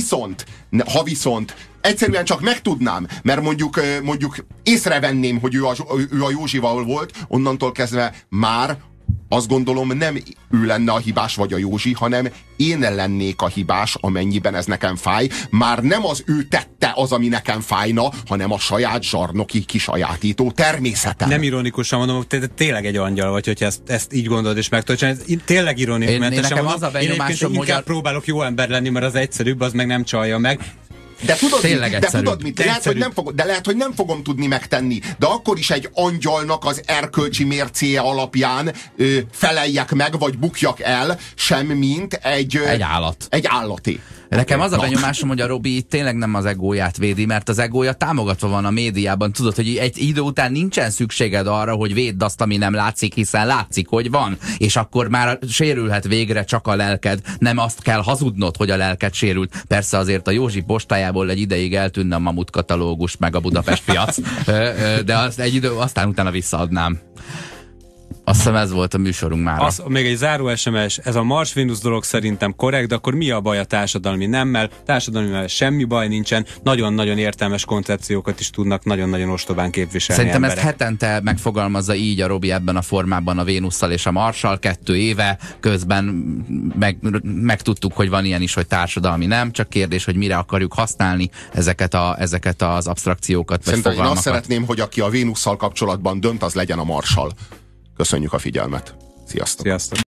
Ha viszont egyszerűen csak megtudnám, mert mondjuk észrevenném, hogy ő a Józsival volt, onnantól kezdve már azt gondolom, nem ő lenne a hibás vagy a Józsi, hanem én lennék a hibás, amennyiben ez nekem fáj. Már nem az ő tette az, ami nekem fájna, hanem a saját zsarnoki kisajátító természetem. Nem ironikusan mondom, te tényleg egy angyal vagy, hogyha ezt így gondolod és megtudod. Tényleg ironikusmentesen mondom. Én egyébként inkább próbálok jó ember lenni, mert az egyszerűbb, az meg nem csalja meg. De tudod mit? Lehet, hogy nem fogom tudni megtenni. De akkor is egy angyalnak az erkölcsi mércéje alapján feleljek meg, vagy bukjak el, sem mint egy állat. Egy állaté. Nekem az a benyomásom, hogy a Robi tényleg nem az egóját védi, mert az egója támogatva van a médiában. Tudod, hogy egy idő után nincsen szükséged arra, hogy védd azt, ami nem látszik, hiszen látszik, hogy van. És akkor már sérülhet végre csak a lelked. Nem azt kell hazudnod, hogy a lelked sérült. Persze azért a Józsi postájából egy ideig eltűnne a Mamut katalógus, meg a Budapest piac, de aztán utána visszaadnám. Azt hiszem, ez volt a műsorunk már. Még egy záró SMS, ez a Mars-Vénusz dolog szerintem korrekt, de akkor mi a baj a társadalmi nemmel? Társadalmival semmi baj nincsen, nagyon-nagyon értelmes koncepciókat is tudnak nagyon-nagyon ostobán képviselni. Szerintem emberek. Ezt hetente megfogalmazza így a Robi ebben a formában a Vénusszal és a Marssal 2 éve, közben megtudtuk, hogy van ilyen is, hogy társadalmi nem, csak kérdés, hogy mire akarjuk használni ezeket az abstrakciókat. Szerintem én azt szeretném, hogy aki a Vénusszal kapcsolatban dönt, az legyen a Marssal. Köszönjük a figyelmet. Sziasztok! Sziasztok.